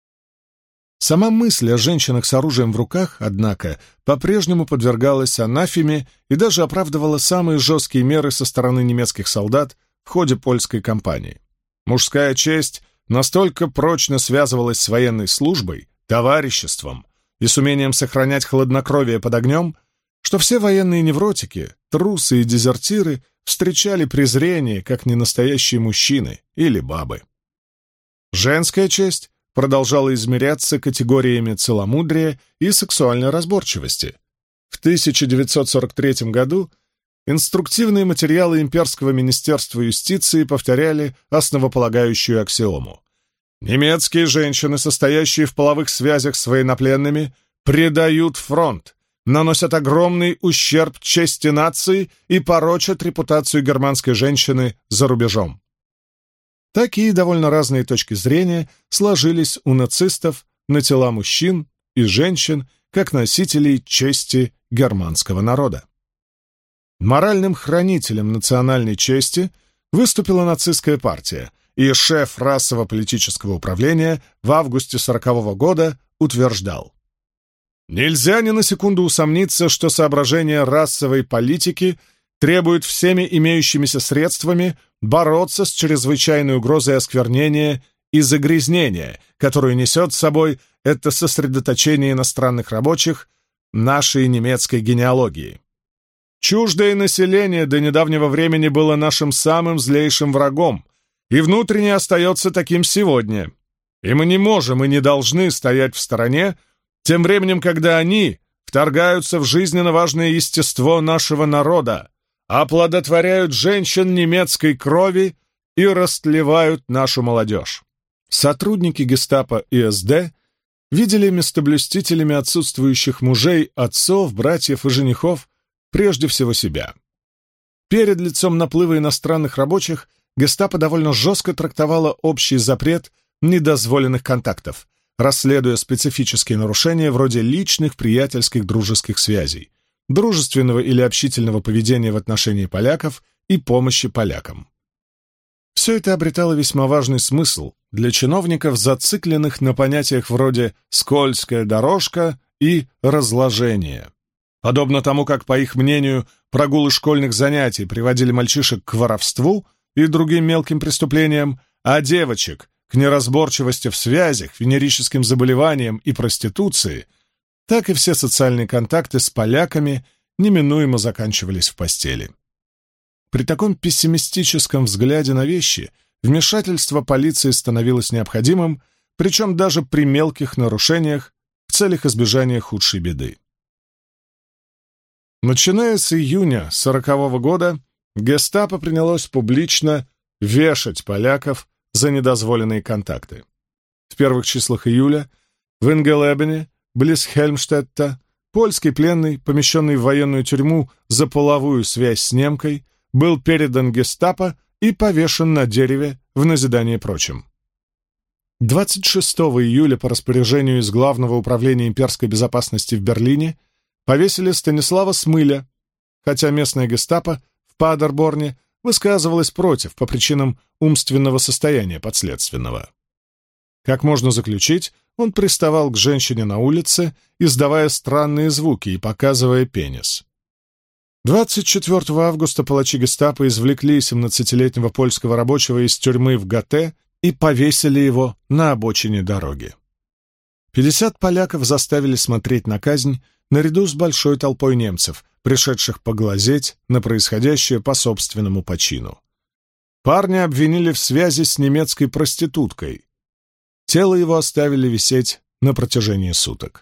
Сама мысль о женщинах с оружием в руках, однако, по-прежнему подвергалась анафеме и даже оправдывала самые жесткие меры со стороны немецких солдат в ходе польской кампании. Мужская честь настолько прочно связывалась с военной службой, товариществом и с умением сохранять хладнокровие под огнем, что все военные невротики, трусы и дезертиры встречали презрение, как ненастоящие мужчины или бабы. Женская честь продолжала измеряться категориями целомудрия и сексуальной разборчивости. В 1943 году инструктивные материалы Имперского министерства юстиции повторяли основополагающую аксиому. Немецкие женщины, состоящие в половых связях с военнопленными, предают фронт, наносят огромный ущерб чести нации и порочат репутацию германской женщины за рубежом. Такие довольно разные точки зрения сложились у нацистов на тела мужчин и женщин как носителей чести германского народа. Моральным хранителем национальной чести выступила нацистская партия, и шеф расово-политического управления в августе 1940 года утверждал: «Нельзя ни на секунду усомниться, что соображения расовой политики требуют всеми имеющимися средствами бороться с чрезвычайной угрозой осквернения и загрязнения, которую несет с собой это сосредоточение иностранных рабочих нашей немецкой генеалогии. Чуждое население до недавнего времени было нашим самым злейшим врагом, и внутренне остается таким сегодня. И мы не можем и не должны стоять в стороне, тем временем, когда они вторгаются в жизненно важное естество нашего народа, оплодотворяют женщин немецкой крови и растлевают нашу молодежь». Сотрудники гестапо и СД видели местоблюстителями отсутствующих мужей, отцов, братьев и женихов прежде всего себя. Перед лицом наплыва иностранных рабочих гестапо довольно жестко трактовало общий запрет недозволенных контактов, расследуя специфические нарушения вроде личных, приятельских, дружеских связей, дружественного или общительного поведения в отношении поляков и помощи полякам. Все это обретало весьма важный смысл для чиновников, зацикленных на понятиях вроде «скользкая дорожка» и «разложение». Подобно тому, как, по их мнению, прогулы школьных занятий приводили мальчишек к воровству, и другим мелким преступлениям, а девочек — к неразборчивости в связях, венерическим заболеваниям и проституции, так и все социальные контакты с поляками неминуемо заканчивались в постели. При таком пессимистическом взгляде на вещи вмешательство полиции становилось необходимым, причем даже при мелких нарушениях в целях избежания худшей беды. Начиная с июня 1940 года гестапо принялось публично вешать поляков за недозволенные контакты. В первых числах июля в Ингелебене, близ Хельмштетта, польский пленный, помещенный в военную тюрьму за половую связь с немкой, был передан гестапо и повешен на дереве в назидание прочим. 26 июля по распоряжению из Главного управления имперской безопасности в Берлине повесили Станислава Смыля, хотя местное гестапо в Падерборне высказывалось против по причинам умственного состояния подследственного. Как можно заключить, он приставал к женщине на улице, издавая странные звуки и показывая пенис. 24 августа палачи гестапо извлекли 17-летнего польского рабочего из тюрьмы в Гатте и повесили его на обочине дороги. 50 поляков заставили смотреть на казнь наряду с большой толпой немцев, пришедших поглазеть на происходящее по собственному почину. Парня обвинили в связи с немецкой проституткой. Тело его оставили висеть на протяжении суток.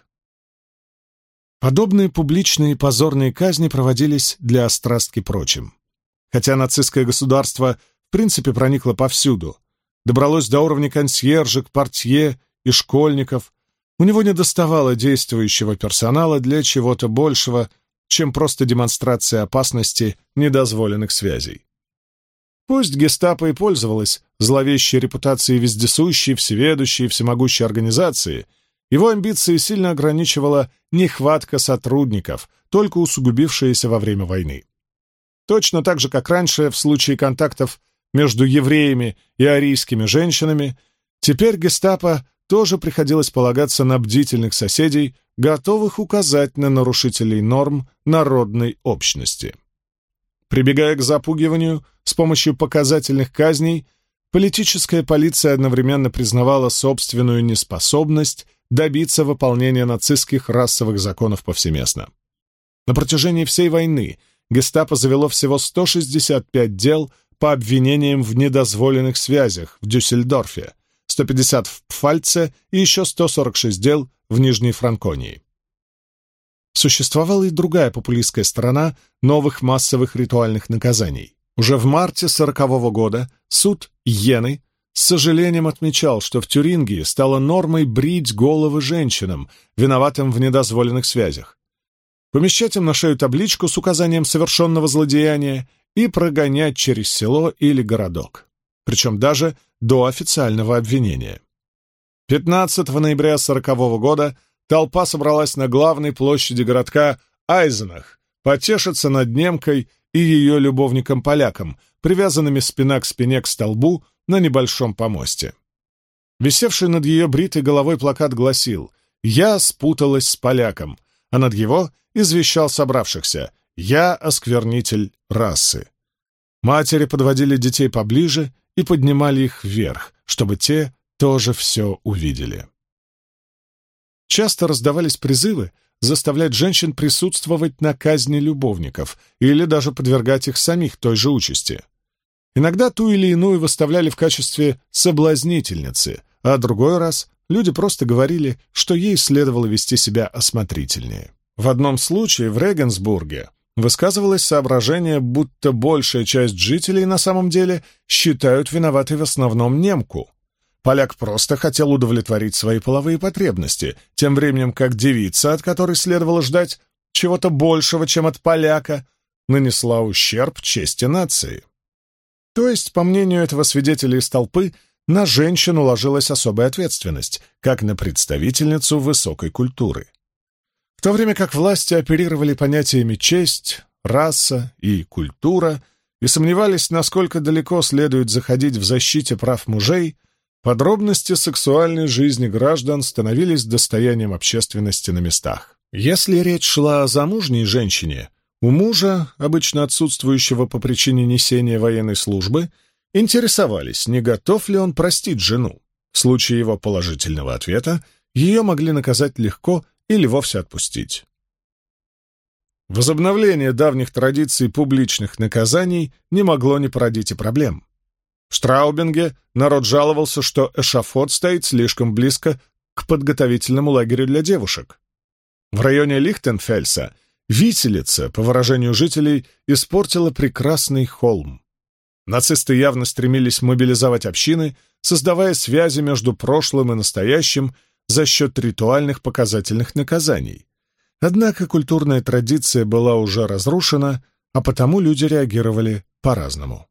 Подобные публичные и позорные казни проводились для острастки прочим. Хотя нацистское государство в принципе проникло повсюду, добралось до уровня консьержек, портье и школьников, у него недоставало действующего персонала для чего-то большего, чем просто демонстрация опасности недозволенных связей. Пусть гестапо и пользовалась зловещей репутацией вездесущей, всеведущей и всемогущей организации, его амбиции сильно ограничивала нехватка сотрудников, только усугубившаяся во время войны. Точно так же, как раньше, в случае контактов между евреями и арийскими женщинами, теперь гестапо тоже приходилось полагаться на бдительных соседей, готовых указать на нарушителей норм народной общности. Прибегая к запугиванию с помощью показательных казней, политическая полиция одновременно признавала собственную неспособность добиться выполнения нацистских расовых законов повсеместно. На протяжении всей войны гестапо завело всего 165 дел по обвинениям в недозволенных связях в Дюссельдорфе, 150 в Пфальце и еще 146 дел в Нижней Франконии. Существовала и другая популистская сторона новых массовых ритуальных наказаний. Уже в марте 1940 года суд Йены с сожалением отмечал, что в Тюрингии стало нормой брить головы женщинам, виноватым в недозволенных связях, помещать им на шею табличку с указанием совершенного злодеяния и прогонять через село или городок, причем даже до официального обвинения. 15 ноября 1940 года толпа собралась на главной площади городка Айзенах потешиться над немкой и ее любовником-поляком, привязанными спина к спине к столбу на небольшом помосте. Висевший над ее бритой головой плакат гласил «Я спуталась с поляком», а над его извещал собравшихся «Я осквернитель расы». Матери подводили детей поближе и поднимали их вверх, чтобы те тоже все увидели. Часто раздавались призывы заставлять женщин присутствовать на казни любовников или даже подвергать их самих той же участи. Иногда ту или иную выставляли в качестве соблазнительницы, а другой раз люди просто говорили, что ей следовало вести себя осмотрительнее. В одном случае в Регенсбурге высказывалось соображение, будто большая часть жителей на самом деле считают виноватой в основном немку. Поляк просто хотел удовлетворить свои половые потребности, тем временем как девица, от которой следовало ждать чего-то большего, чем от поляка, нанесла ущерб чести нации. То есть, по мнению этого свидетеля из толпы, на женщину ложилась особая ответственность, как на представительницу высокой культуры. В то время как власти оперировали понятиями «честь», «раса» и «культура» и сомневались, насколько далеко следует заходить в защите прав мужей, подробности сексуальной жизни граждан становились достоянием общественности на местах. Если речь шла о замужней женщине, у мужа, обычно отсутствующего по причине несения военной службы, интересовались, не готов ли он простить жену. В случае его положительного ответа ее могли наказать легко или вовсе отпустить. Возобновление давних традиций публичных наказаний не могло не породить и проблем. В Штраубинге народ жаловался, что эшафот стоит слишком близко к подготовительному лагерю для девушек. В районе Лихтенфельса виселица, по выражению жителей, испортила прекрасный холм. Нацисты явно стремились мобилизовать общины, создавая связи между прошлым и настоящим за счет ритуальных показательных наказаний. Однако культурная традиция была уже разрушена, а потому люди реагировали по-разному.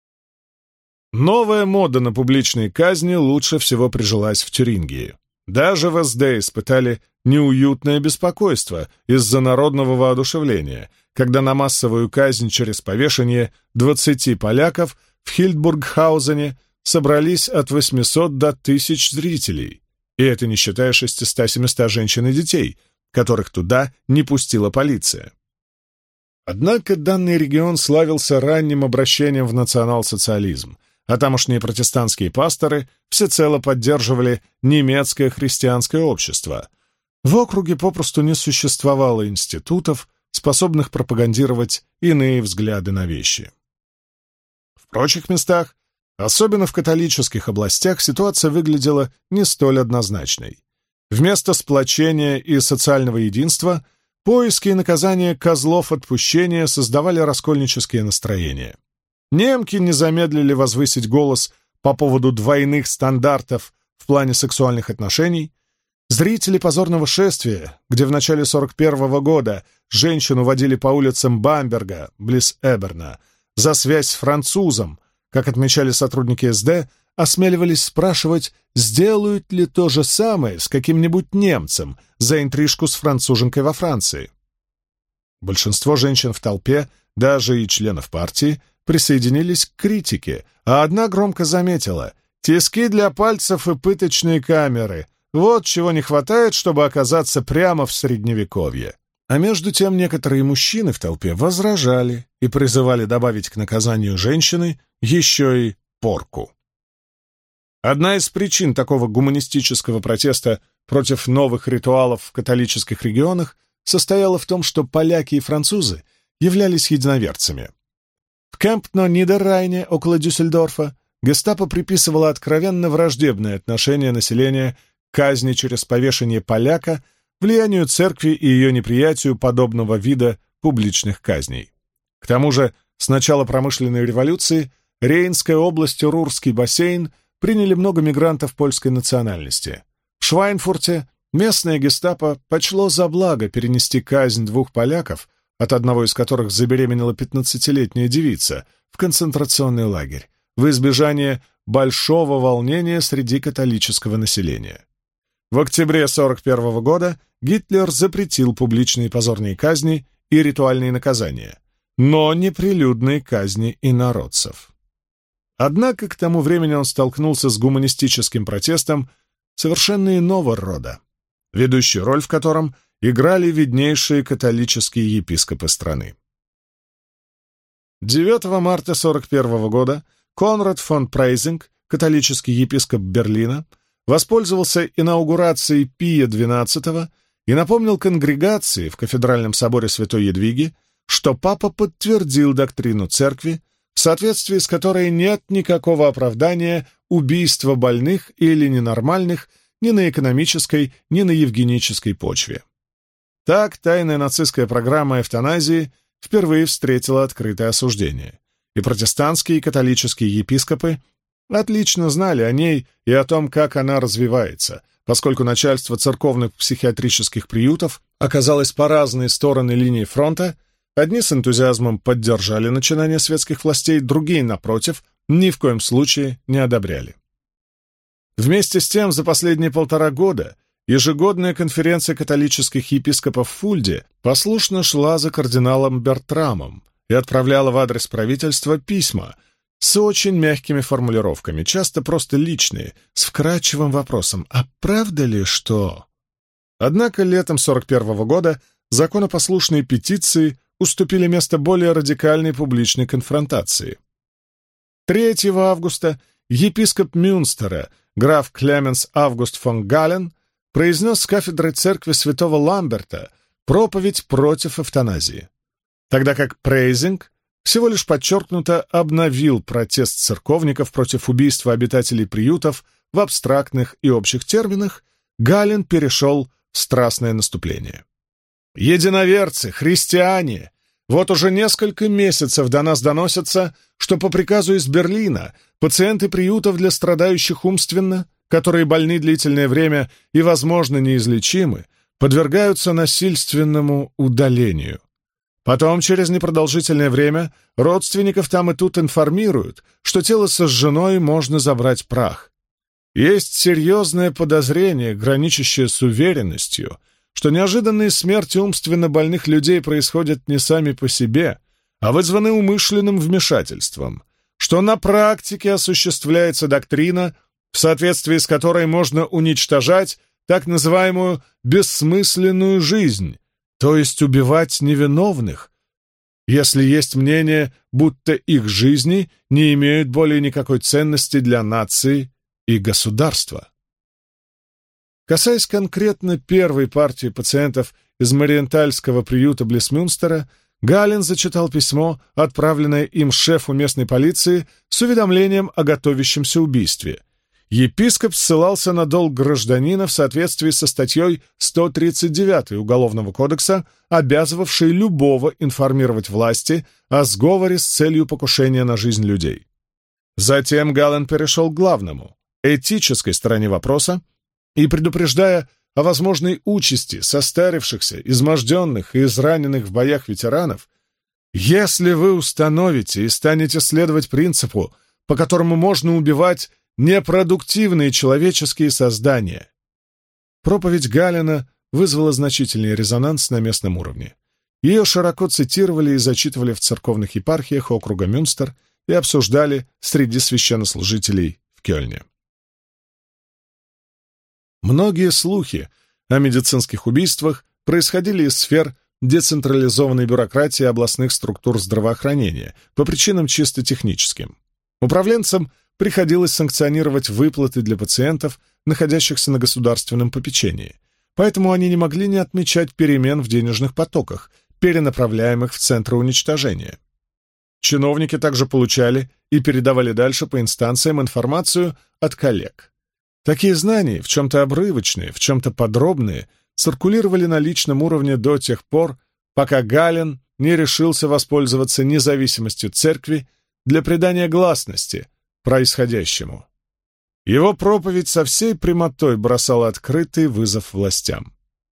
Новая мода на публичные казни лучше всего прижилась в Тюрингии. Даже в СД испытали неуютное беспокойство из-за народного воодушевления, когда на массовую казнь через повешение 20 поляков в Хильдбургхаузене собрались от 800 до 1000 зрителей. И это не считая 600-700 женщин и детей, которых туда не пустила полиция. Однако данный регион славился ранним обращением в национал-социализм, а тамошние протестантские пасторы всецело поддерживали немецкое христианское общество. В округе попросту не существовало институтов, способных пропагандировать иные взгляды на вещи. В прочих местах, особенно в католических областях, ситуация выглядела не столь однозначной. Вместо сплочения и социального единства поиски и наказания козлов отпущения создавали раскольнические настроения. Немки не замедлили возвысить голос по поводу двойных стандартов в плане сексуальных отношений. Зрители позорного шествия, где в начале 41-го года женщину водили по улицам Бамберга, близ Эберна, за связь с французом, как отмечали сотрудники СД, осмеливались спрашивать, сделают ли то же самое с каким-нибудь немцем за интрижку с француженкой во Франции. Большинство женщин в толпе, даже и членов партии, присоединились к критике, а одна громко заметила: «Тиски для пальцев и пыточные камеры — вот чего не хватает, чтобы оказаться прямо в Средневековье». А между тем некоторые мужчины в толпе возражали и призывали добавить к наказанию женщины еще и порку. Одна из причин такого гуманистического протеста против новых ритуалов в католических регионах состояла в том, что поляки и французы являлись единоверцами. В Кемпно-Нидеррайне, около Дюссельдорфа, гестапо приписывало откровенно враждебное отношение населения к казни через повешение поляка, влиянию церкви и ее неприятию подобного вида публичных казней. К тому же, с начала промышленной революции Рейнская область и Рурский бассейн приняли много мигрантов польской национальности. В Швайнфурте местное гестапо почло за благо перенести казнь 2 поляков, от одного из которых забеременела 15-летняя девица, в концентрационный лагерь, в избежание большого волнения среди католического населения. В октябре 1941 года Гитлер запретил публичные позорные казни и ритуальные наказания, но не прилюдные казни инородцев. Однако к тому времени он столкнулся с гуманистическим протестом совершенно иного рода, ведущую роль в котором играли виднейшие католические епископы страны. 9 марта 1941 года Конрад фон Прейзинг, католический епископ Берлина, воспользовался инаугурацией Пия XII и напомнил конгрегации в кафедральном соборе Святой Едвиги, что папа подтвердил доктрину церкви, в соответствии с которой нет никакого оправдания убийства больных или ненормальных ни на экономической, ни на евгенической почве. Так тайная нацистская программа эвтаназии впервые встретила открытое осуждение, и протестантские и католические епископы отлично знали о ней и о том, как она развивается, поскольку начальство церковных психиатрических приютов оказалось по разные стороны линии фронта. Одни с энтузиазмом поддержали начинание светских властей, другие, напротив, ни в коем случае не одобряли. Вместе с тем, за последние 1,5 года ежегодная конференция католических епископов в Фульде послушно шла за кардиналом Бертрамом и отправляла в адрес правительства письма с очень мягкими формулировками, часто просто личные, с вкрадчивым вопросом: «А правда ли, что...» Однако летом 1941 года законопослушные петиции уступили место более радикальной публичной конфронтации. 3 августа епископ Мюнстера, граф Клеменс Август фон Гален, произнес с кафедры церкви святого Ламберта проповедь против эвтаназии, тогда как Прейзинг всего лишь подчеркнуто обновил протест церковников против убийства обитателей приютов в абстрактных и общих терминах. Гален перешел в страстное наступление. «Единоверцы, христиане! Вот уже несколько месяцев до нас доносятся, что по приказу из Берлина пациенты приютов для страдающих умственно, которые больны длительное время и, возможно, неизлечимы, подвергаются насильственному удалению. Потом, через непродолжительное время, родственников там и тут информируют, что тело сожжено и можно забрать прах. Есть серьезное подозрение, граничащее с уверенностью, что неожиданные смерти умственно больных людей происходят не сами по себе, а вызваны умышленным вмешательством, что на практике осуществляется доктрина, в соответствии с которой можно уничтожать так называемую бессмысленную жизнь, то есть убивать невиновных, если есть мнение, будто их жизни не имеют более никакой ценности для нации и государства. Касаясь конкретно первой партии пациентов из Мариентальского приюта близ Мюнстера, Гален зачитал письмо, отправленное им шефу местной полиции с уведомлением о готовящемся убийстве. Епископ ссылался на долг гражданина в соответствии со статьей 139 Уголовного кодекса, обязывавшей любого информировать власти о сговоре с целью покушения на жизнь людей. Затем Гален перешел к главному — этической стороне вопроса, и, предупреждая о возможной участи состарившихся, изможденных и израненных в боях ветеранов, если вы установите и станете следовать принципу, по которому можно убивать непродуктивные человеческие создания. Проповедь Галена вызвала значительный резонанс на местном уровне. Ее широко цитировали и зачитывали в церковных епархиях округа Мюнстер и обсуждали среди священнослужителей в Кёльне. Многие слухи о медицинских убийствах происходили из сфер децентрализованной бюрократии областных структур здравоохранения по причинам чисто техническим. Управленцам приходилось санкционировать выплаты для пациентов, находящихся на государственном попечении, поэтому они не могли не отмечать перемен в денежных потоках, перенаправляемых в центры уничтожения. Чиновники также получали и передавали дальше по инстанциям информацию от коллег. Такие знания, в чем-то обрывочные, в чем-то подробные, циркулировали на личном уровне до тех пор, пока Гален не решился воспользоваться независимостью церкви для придания гласности происходящему. Его проповедь со всей прямотой бросала открытый вызов властям.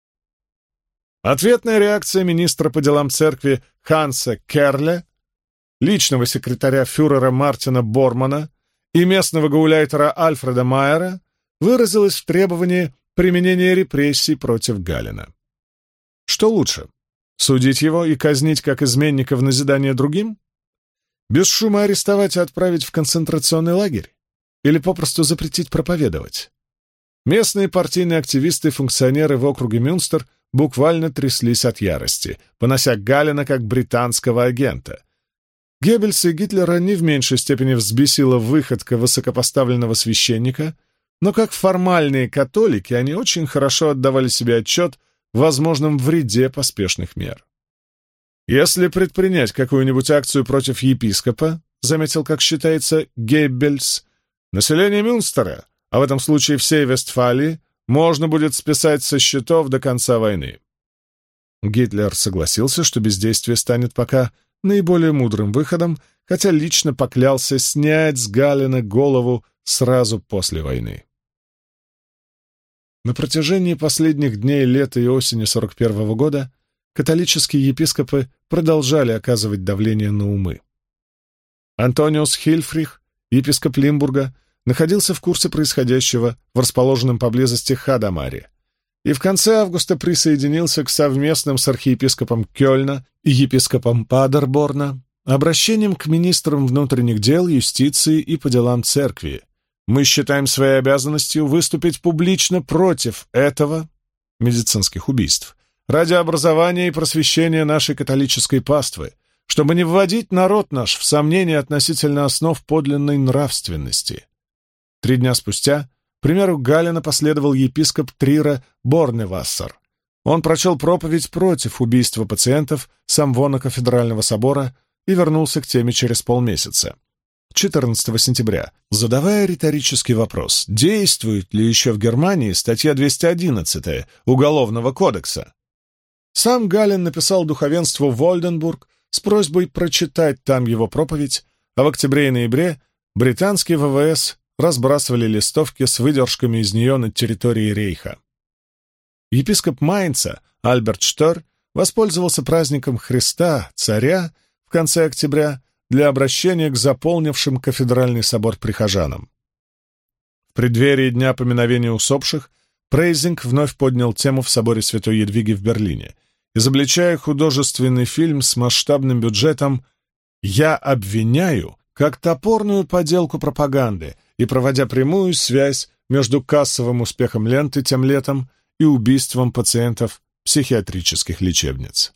Ответная реакция министра по делам церкви Ханса Керле, личного секретаря фюрера Мартина Бормана и местного гауляйтера Альфреда Майера выразилась в требовании применения репрессий против Галена. Что лучше, судить его и казнить как изменника в назидание другим? Без шума арестовать и отправить в концентрационный лагерь? Или попросту запретить проповедовать? Местные партийные активисты и функционеры в округе Мюнстер буквально тряслись от ярости, понося Галена как британского агента. Геббельса и Гитлера не в меньшей степени взбесила выходка высокопоставленного священника, но как формальные католики они очень хорошо отдавали себе отчет в возможном вреде поспешных мер. «Если предпринять какую-нибудь акцию против епископа, — заметил, как считается, Геббельс, — население Мюнстера, а в этом случае всей Вестфалии, можно будет списать со счетов до конца войны». Гитлер согласился, что бездействие станет пока наиболее мудрым выходом, хотя лично поклялся снять с Галена голову сразу после войны. На протяжении последних дней лета и осени 41 года католические епископы продолжали оказывать давление на умы. Антониус Хильфрих, епископ Лимбурга, находился в курсе происходящего в расположенном поблизости Хадамаре и в конце августа присоединился к совместным с архиепископом Кёльна и епископом Падерборна обращениям к министрам внутренних дел, юстиции и по делам церкви. Мы считаем своей обязанностью выступить публично против этого, медицинских убийств, ради образования и просвещения нашей католической паствы, чтобы не вводить народ наш в сомнение относительно основ подлинной нравственности». 3 дня спустя, к примеру Галина, последовал епископ Трира Борневассер. Он прочел проповедь против убийства пациентов с амвона кафедрального собора и вернулся к теме через полмесяца. 14 сентября, задавая риторический вопрос, действует ли еще в Германии статья 211 Уголовного кодекса, сам Галин написал духовенству в Ольденбург с просьбой прочитать там его проповедь, а в октябре и ноябре британские ВВС разбрасывали листовки с выдержками из нее на территории Рейха. Епископ Майнца Альберт Штор воспользовался праздником Христа, Царя, в конце октября для обращения к заполнившим кафедральный собор прихожанам. В преддверии Дня поминовения усопших Прейзинг вновь поднял тему в соборе Святой Едвиги в Берлине, изобличая художественный фильм с масштабным бюджетом «Я обвиняю» как топорную поделку пропаганды и проводя прямую связь между кассовым успехом ленты тем летом и убийством пациентов психиатрических лечебниц.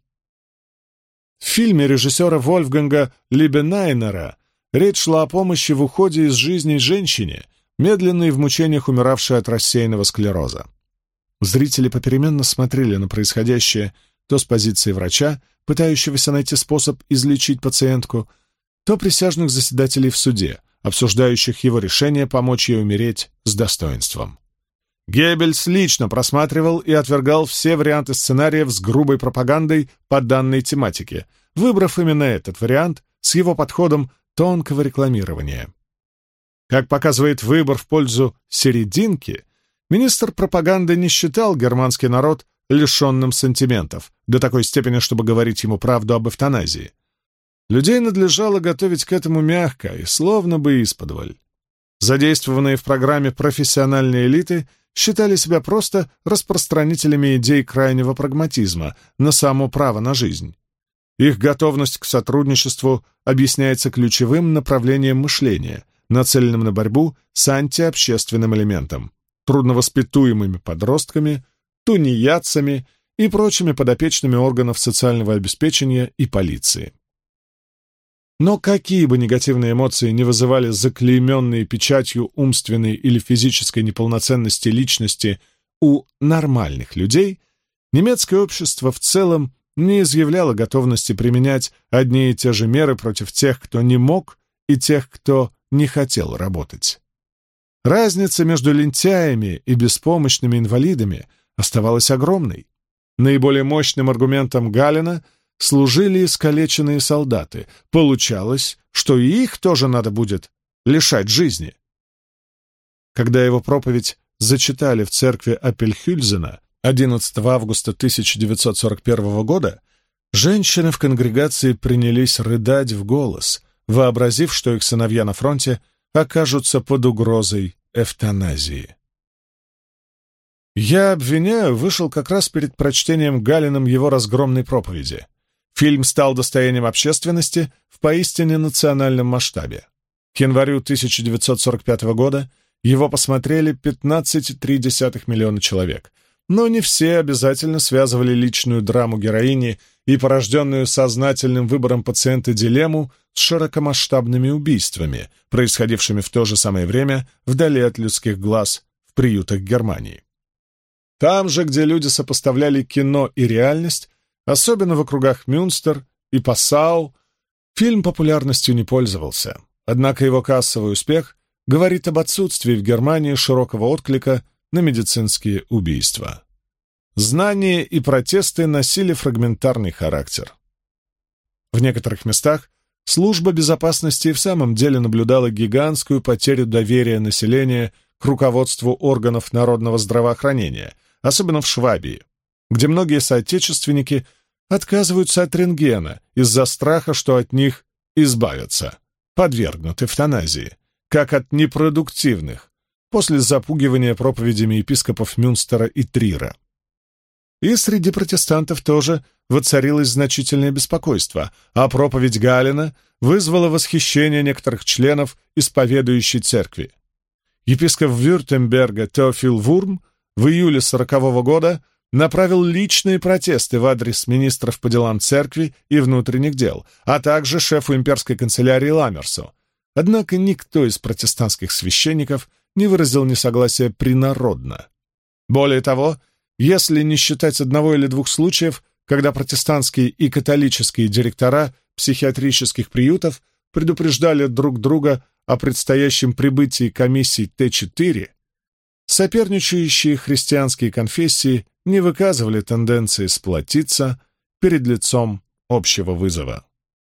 В фильме режиссера Вольфганга Либенайнера речь шла о помощи в уходе из жизни женщине, медленно и в мучениях умиравшей от рассеянного склероза. Зрители попеременно смотрели на происходящее то с позиции врача, пытающегося найти способ излечить пациентку, то присяжных заседателей в суде, обсуждающих его решение помочь ей умереть с достоинством. Геббельс лично просматривал и отвергал все варианты сценариев с грубой пропагандой по данной тематике, выбрав именно этот вариант с его подходом тонкого рекламирования. Как показывает выбор в пользу серединки, министр пропаганды не считал германский народ лишенным сантиментов до такой степени, чтобы говорить ему правду об эвтаназии. Людей надлежало готовить к этому мягко и словно бы исподволь. Задействованные в программе профессиональные элиты считали себя просто распространителями идей крайнего прагматизма на само право на жизнь. Их готовность к сотрудничеству объясняется ключевым направлением мышления, нацеленным на борьбу с антиобщественным элементом, трудновоспитуемыми подростками, тунеядцами и прочими подопечными органов социального обеспечения и полиции. Но какие бы негативные эмоции не вызывали заклейменные печатью умственной или физической неполноценности личности у нормальных людей, немецкое общество в целом не изъявляло готовности применять одни и те же меры против тех, кто не мог, и тех, кто не хотел работать. Разница между лентяями и беспомощными инвалидами оставалась огромной. Наиболее мощным аргументом Галина служили искалеченные солдаты. Получалось, что и их тоже надо будет лишать жизни. Когда его проповедь зачитали в церкви Аппельхюльзена 11 августа 1941 года, женщины в конгрегации принялись рыдать в голос, вообразив, что их сыновья на фронте окажутся под угрозой эвтаназии. «Я обвиняю» вышел как раз перед прочтением Галиным его разгромной проповеди. Фильм стал достоянием общественности в поистине национальном масштабе. К январю 1945 года его посмотрели 15,3 миллиона человек, но не все обязательно связывали личную драму героини и порожденную сознательным выбором пациента дилемму с широкомасштабными убийствами, происходившими в то же самое время вдали от людских глаз в приютах Германии. Там же, где люди сопоставляли кино и реальность, особенно в округах Мюнстер и Пассау, фильм популярностью не пользовался, однако его кассовый успех говорит об отсутствии в Германии широкого отклика на медицинские убийства. Знания и протесты носили фрагментарный характер. В некоторых местах служба безопасности и в самом деле наблюдала гигантскую потерю доверия населения к руководству органов народного здравоохранения, особенно в Швабии, где многие соотечественники отказываются от рентгена из-за страха, что от них избавятся, подвергнут эвтаназии, как от непродуктивных, после запугивания проповедями епископов Мюнстера и Трира. И среди протестантов тоже воцарилось значительное беспокойство, а проповедь Галина вызвала восхищение некоторых членов исповедующей церкви. Епископ Вюртемберга Теофил Вурм в июле 1940 года направил личные протесты в адрес министров по делам церкви и внутренних дел, а также шефу имперской канцелярии Ламмерсу. Однако никто из протестантских священников не выразил несогласия принародно. Более того, если не считать одного или двух случаев, когда протестантские и католические директора психиатрических приютов предупреждали друг друга о предстоящем прибытии комиссий Т4, соперничающие христианские конфессии не выказывали тенденции сплотиться перед лицом общего вызова.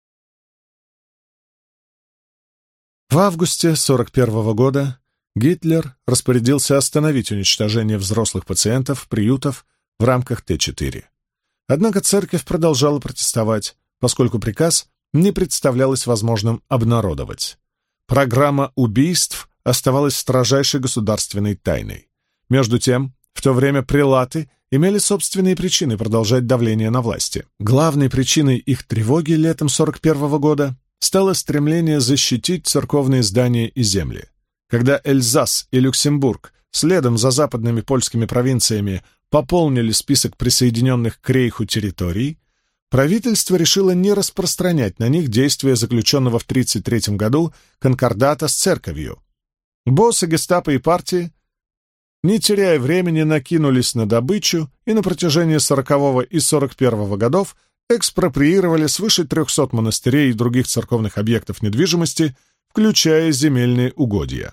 В августе 1941 года Гитлер распорядился остановить уничтожение взрослых пациентов приютов в рамках Т4. Однако церковь продолжала протестовать, поскольку приказ не представлялось возможным обнародовать. Программа убийств оставалась строжайшей государственной тайной. Между тем, в то время прелаты имели собственные причины продолжать давление на власти. Главной причиной их тревоги летом 1941 года стало стремление защитить церковные здания и земли. Когда Эльзас и Люксембург следом за западными польскими провинциями пополнили список присоединенных к рейху территорий, правительство решило не распространять на них действия заключенного в 1933 году конкордата с церковью. Боссы гестапо и партии, не теряя времени, накинулись на добычу и на протяжении 40-го и 41-го годов экспроприировали свыше 300 монастырей и других церковных объектов недвижимости, включая земельные угодья.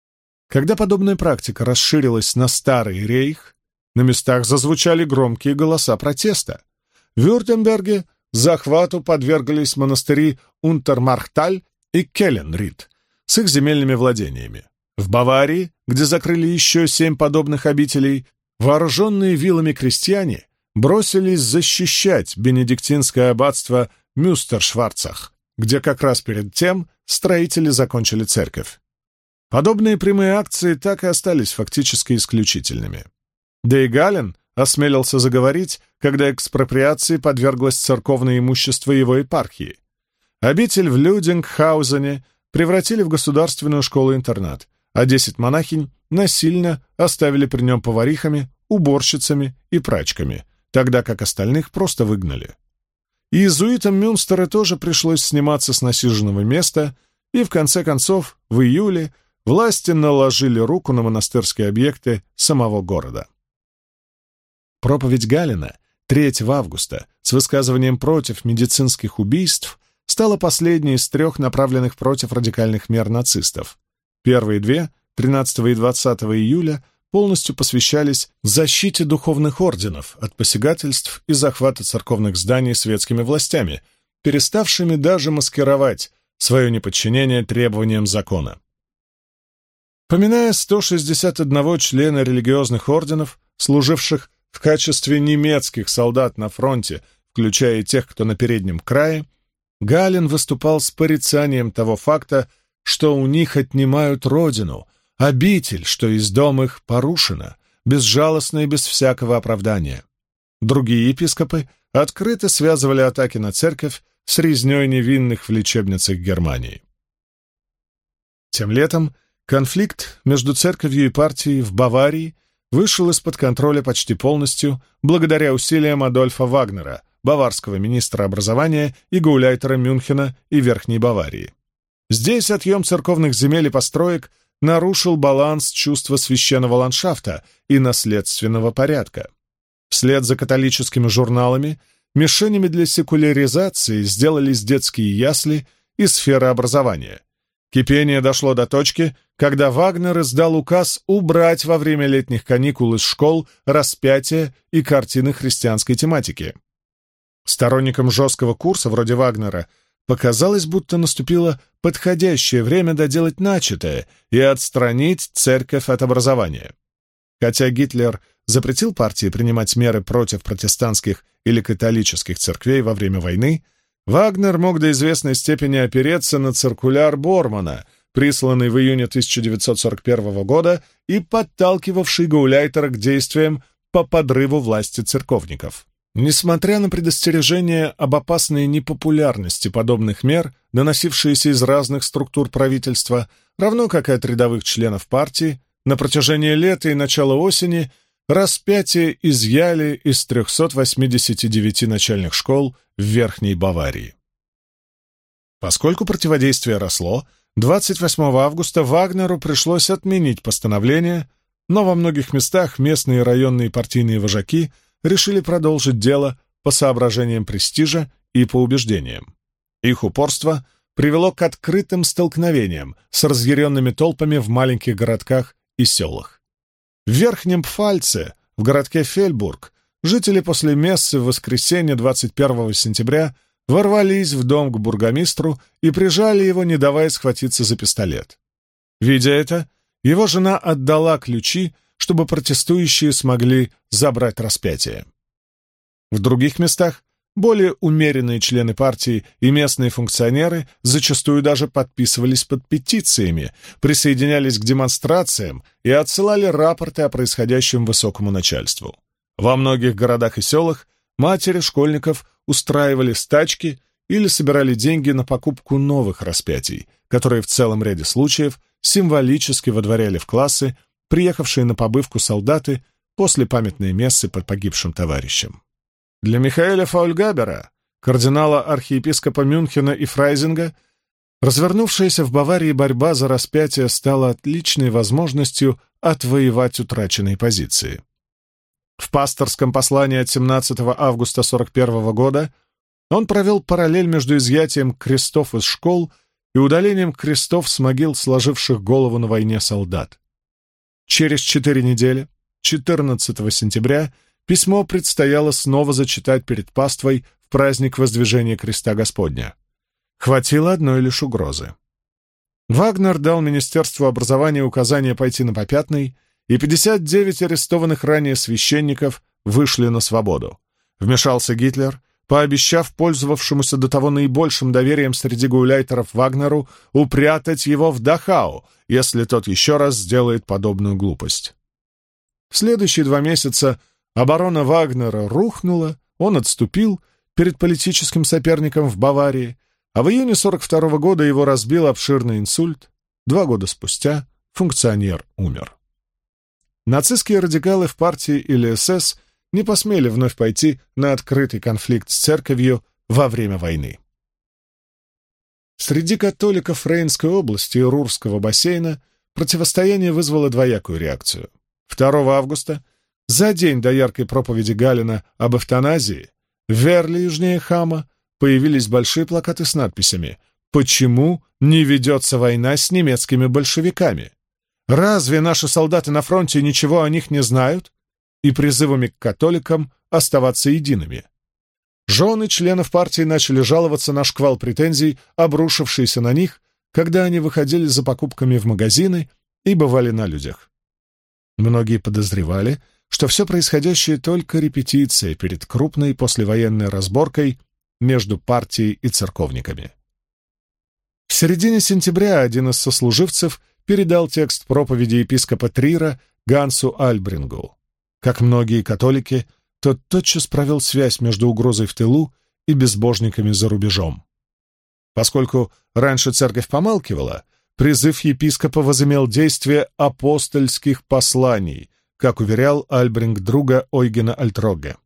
Когда подобная практика расширилась на Старый рейх, на местах зазвучали громкие голоса протеста. В Вюртемберге захвату подверглись монастыри Унтермархталь и Келленрид с их земельными владениями. В Баварии, где закрыли еще 7 подобных обителей, вооруженные вилами крестьяне бросились защищать бенедиктинское аббатство Мюстершварцах, где как раз перед тем строители закончили церковь. Подобные прямые акции так и остались фактически исключительными. Да и Гален осмелился заговорить, когда экспроприации подверглось церковное имущество его епархии. Обитель в Людингхаузене превратили в государственную школу-интернат, а 10 монахинь насильно оставили при нем поварихами, уборщицами и прачками, тогда как остальных просто выгнали. Иезуитам Мюнстера тоже пришлось сниматься с насиженного места, и в конце концов, в июле, власти наложили руку на монастырские объекты самого города. Проповедь Галена 3 августа с высказыванием против медицинских убийств стала последней из 3 направленных против радикальных мер нацистов. Первые 2, 13 и 20 июля, полностью посвящались защите духовных орденов от посягательств и захвата церковных зданий светскими властями, переставшими даже маскировать свое неподчинение требованиям закона. Поминая 161 члена религиозных орденов, служивших в качестве немецких солдат на фронте, включая и тех, кто на переднем крае, Гален выступал с порицанием того факта, что у них отнимают родину, обитель, что из дом их порушена, безжалостно и без всякого оправдания. Другие епископы открыто связывали атаки на церковь с резней невинных в лечебницах Германии. Тем летом конфликт между церковью и партией в Баварии вышел из-под контроля почти полностью благодаря усилиям Адольфа Вагнера, баварского министра образования и гауляйтера Мюнхена и Верхней Баварии. Здесь отъем церковных земель и построек нарушил баланс чувства священного ландшафта и наследственного порядка. Вслед за католическими журналами мишенями для секуляризации сделались детские ясли и сфера образования. Кипение дошло до точки, когда Вагнер издал указ убрать во время летних каникул из школ распятия и картины христианской тематики. Сторонникам жесткого курса, вроде Вагнера, показалось, будто наступило подходящее время доделать начатое и отстранить церковь от образования. Хотя Гитлер запретил партии принимать меры против протестантских или католических церквей во время войны, Вагнер мог до известной степени опереться на циркуляр Бормана, присланный в июне 1941 года и подталкивавший гауляйтера к действиям по подрыву власти церковников. Несмотря на предостережения об опасной непопулярности подобных мер, доносившиеся из разных структур правительства, равно как и от рядовых членов партии, на протяжении лета и начала осени распятие изъяли из 389 начальных школ в Верхней Баварии. Поскольку противодействие росло, 28 августа Вагнеру пришлось отменить постановление, но во многих местах местные районные партийные вожаки решили продолжить дело по соображениям престижа и по убеждениям. Их упорство привело к открытым столкновениям с разъяренными толпами в маленьких городках и селах. В Верхнем Пфальце, в городке Фельбург, жители после мессы в воскресенье 21 сентября ворвались в дом к бургомистру и прижали его, не давая схватиться за пистолет. Видя это, его жена отдала ключи, чтобы протестующие смогли забрать распятие. В других местах более умеренные члены партии и местные функционеры зачастую даже подписывались под петициями, присоединялись к демонстрациям и отсылали рапорты о происходящем высокому начальству. Во многих городах и селах матери школьников устраивали стачки или собирали деньги на покупку новых распятий, которые в целом ряде случаев символически водворяли в классы, приехавшие на побывку солдаты после памятной мессы под погибшим товарищем. Для Михаэля Фаульгабера, кардинала-архиепископа Мюнхена и Фрайзинга, развернувшаяся в Баварии борьба за распятие стала отличной возможностью отвоевать утраченные позиции. В пасторском послании от 17 августа 1941 года он провел параллель между изъятием крестов из школ и удалением крестов с могил сложивших голову на войне солдат. Через 4 недели, 14 сентября, письмо предстояло снова зачитать перед паствой в праздник Воздвижения Креста Господня. Хватило одной лишь угрозы. Вагнер дал Министерству образования указание пойти на попятный, и 59 арестованных ранее священников вышли на свободу. Вмешался Гитлер, пообещав пользовавшемуся до того наибольшим доверием среди гауляйтеров Вагнеру упрятать его в Дахау, если тот еще раз сделает подобную глупость. В следующие 2 месяца оборона Вагнера рухнула, он отступил перед политическим соперником в Баварии, а в июне 1942 года его разбил обширный инсульт. 2 года спустя функционер умер. Нацистские радикалы в партии или СС не посмели вновь пойти на открытый конфликт с церковью во время войны. Среди католиков Рейнской области и Рурского бассейна противостояние вызвало двоякую реакцию. 2 августа, за день до яркой проповеди Галина об эвтаназии, в Верле южнее Хама появились большие плакаты с надписями «Почему не ведется война с немецкими большевиками? Разве наши солдаты на фронте ничего о них не знают?» и призывами к католикам оставаться едиными. Жены членов партии начали жаловаться на шквал претензий, обрушившийся на них, когда они выходили за покупками в магазины и бывали на людях. Многие подозревали, что все происходящее только репетиция перед крупной послевоенной разборкой между партией и церковниками. В середине сентября один из сослуживцев передал текст проповеди епископа Трира Гансу Альбрингу. Как многие католики, тот тотчас провел связь между угрозой в тылу и безбожниками за рубежом. Поскольку раньше церковь помалкивала, призыв епископа возымел действие апостольских посланий, как уверял Альбринг друга Ойгена Альтрогге.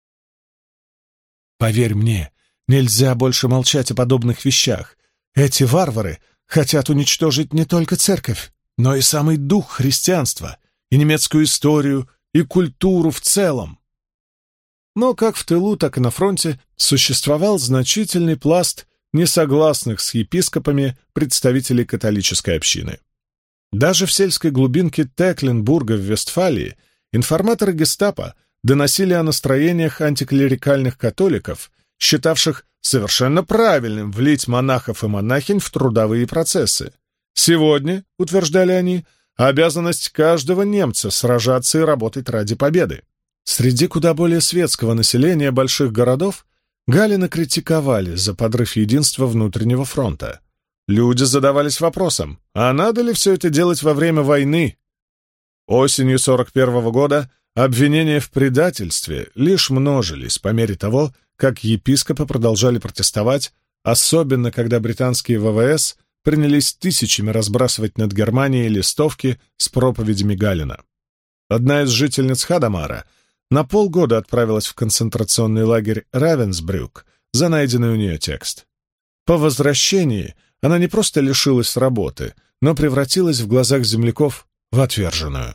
«Поверь мне, нельзя больше молчать о подобных вещах. Эти варвары хотят уничтожить не только церковь, но и самый дух христианства, и немецкую историю, и культуру в целом». Но как в тылу, так и на фронте существовал значительный пласт несогласных с епископами представителей католической общины. Даже в сельской глубинке Текленбурга в Вестфалии информаторы гестапо доносили о настроениях антиклерикальных католиков, считавших совершенно правильным влить монахов и монахинь в трудовые процессы. Сегодня, утверждали они, обязанность каждого немца сражаться и работать ради победы. Среди куда более светского населения больших городов Галина критиковали за подрыв единства внутреннего фронта. Люди задавались вопросом, а надо ли все это делать во время войны? Осенью 1941 года обвинения в предательстве лишь множились по мере того, как епископы продолжали протестовать, особенно когда британские ВВС принялись тысячами разбрасывать над Германией листовки с проповедями Галина. Одна из жительниц Хадамара на полгода отправилась в концентрационный лагерь Равенсбрюк за найденный у нее текст. По возвращении она не просто лишилась работы, но превратилась в глазах земляков в отверженную.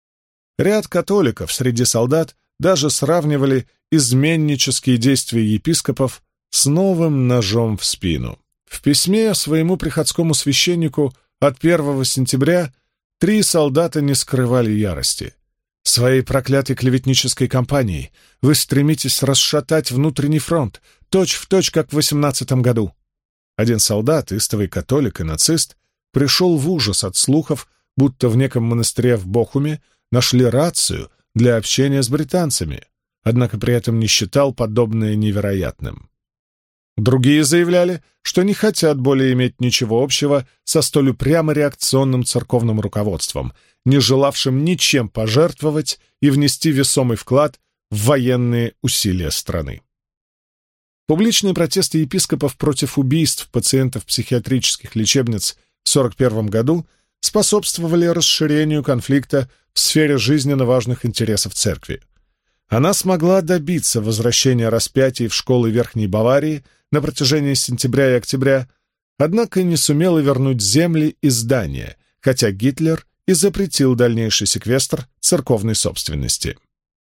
Ряд католиков среди солдат даже сравнивали изменнические действия епископов с новым ножом в спину. В письме своему приходскому священнику от 1 сентября 3 солдата не скрывали ярости. «Своей проклятой клеветнической кампанией вы стремитесь расшатать внутренний фронт, точь-в-точь, как в 18 году». Один солдат, истовый католик и нацист, пришел в ужас от слухов, будто в неком монастыре в Бохуме нашли рацию для общения с британцами, однако при этом не считал подобное невероятным. Другие заявляли, что не хотят более иметь ничего общего со столь упрямо реакционным церковным руководством, не желавшим ничем пожертвовать и внести весомый вклад в военные усилия страны. Публичные протесты епископов против убийств пациентов психиатрических лечебниц в 1941 году способствовали расширению конфликта в сфере жизненно важных интересов церкви. Она смогла добиться возвращения распятий в школы Верхней Баварии на протяжении сентября и октября, однако не сумела вернуть земли и здания, хотя Гитлер и запретил дальнейший секвестр церковной собственности.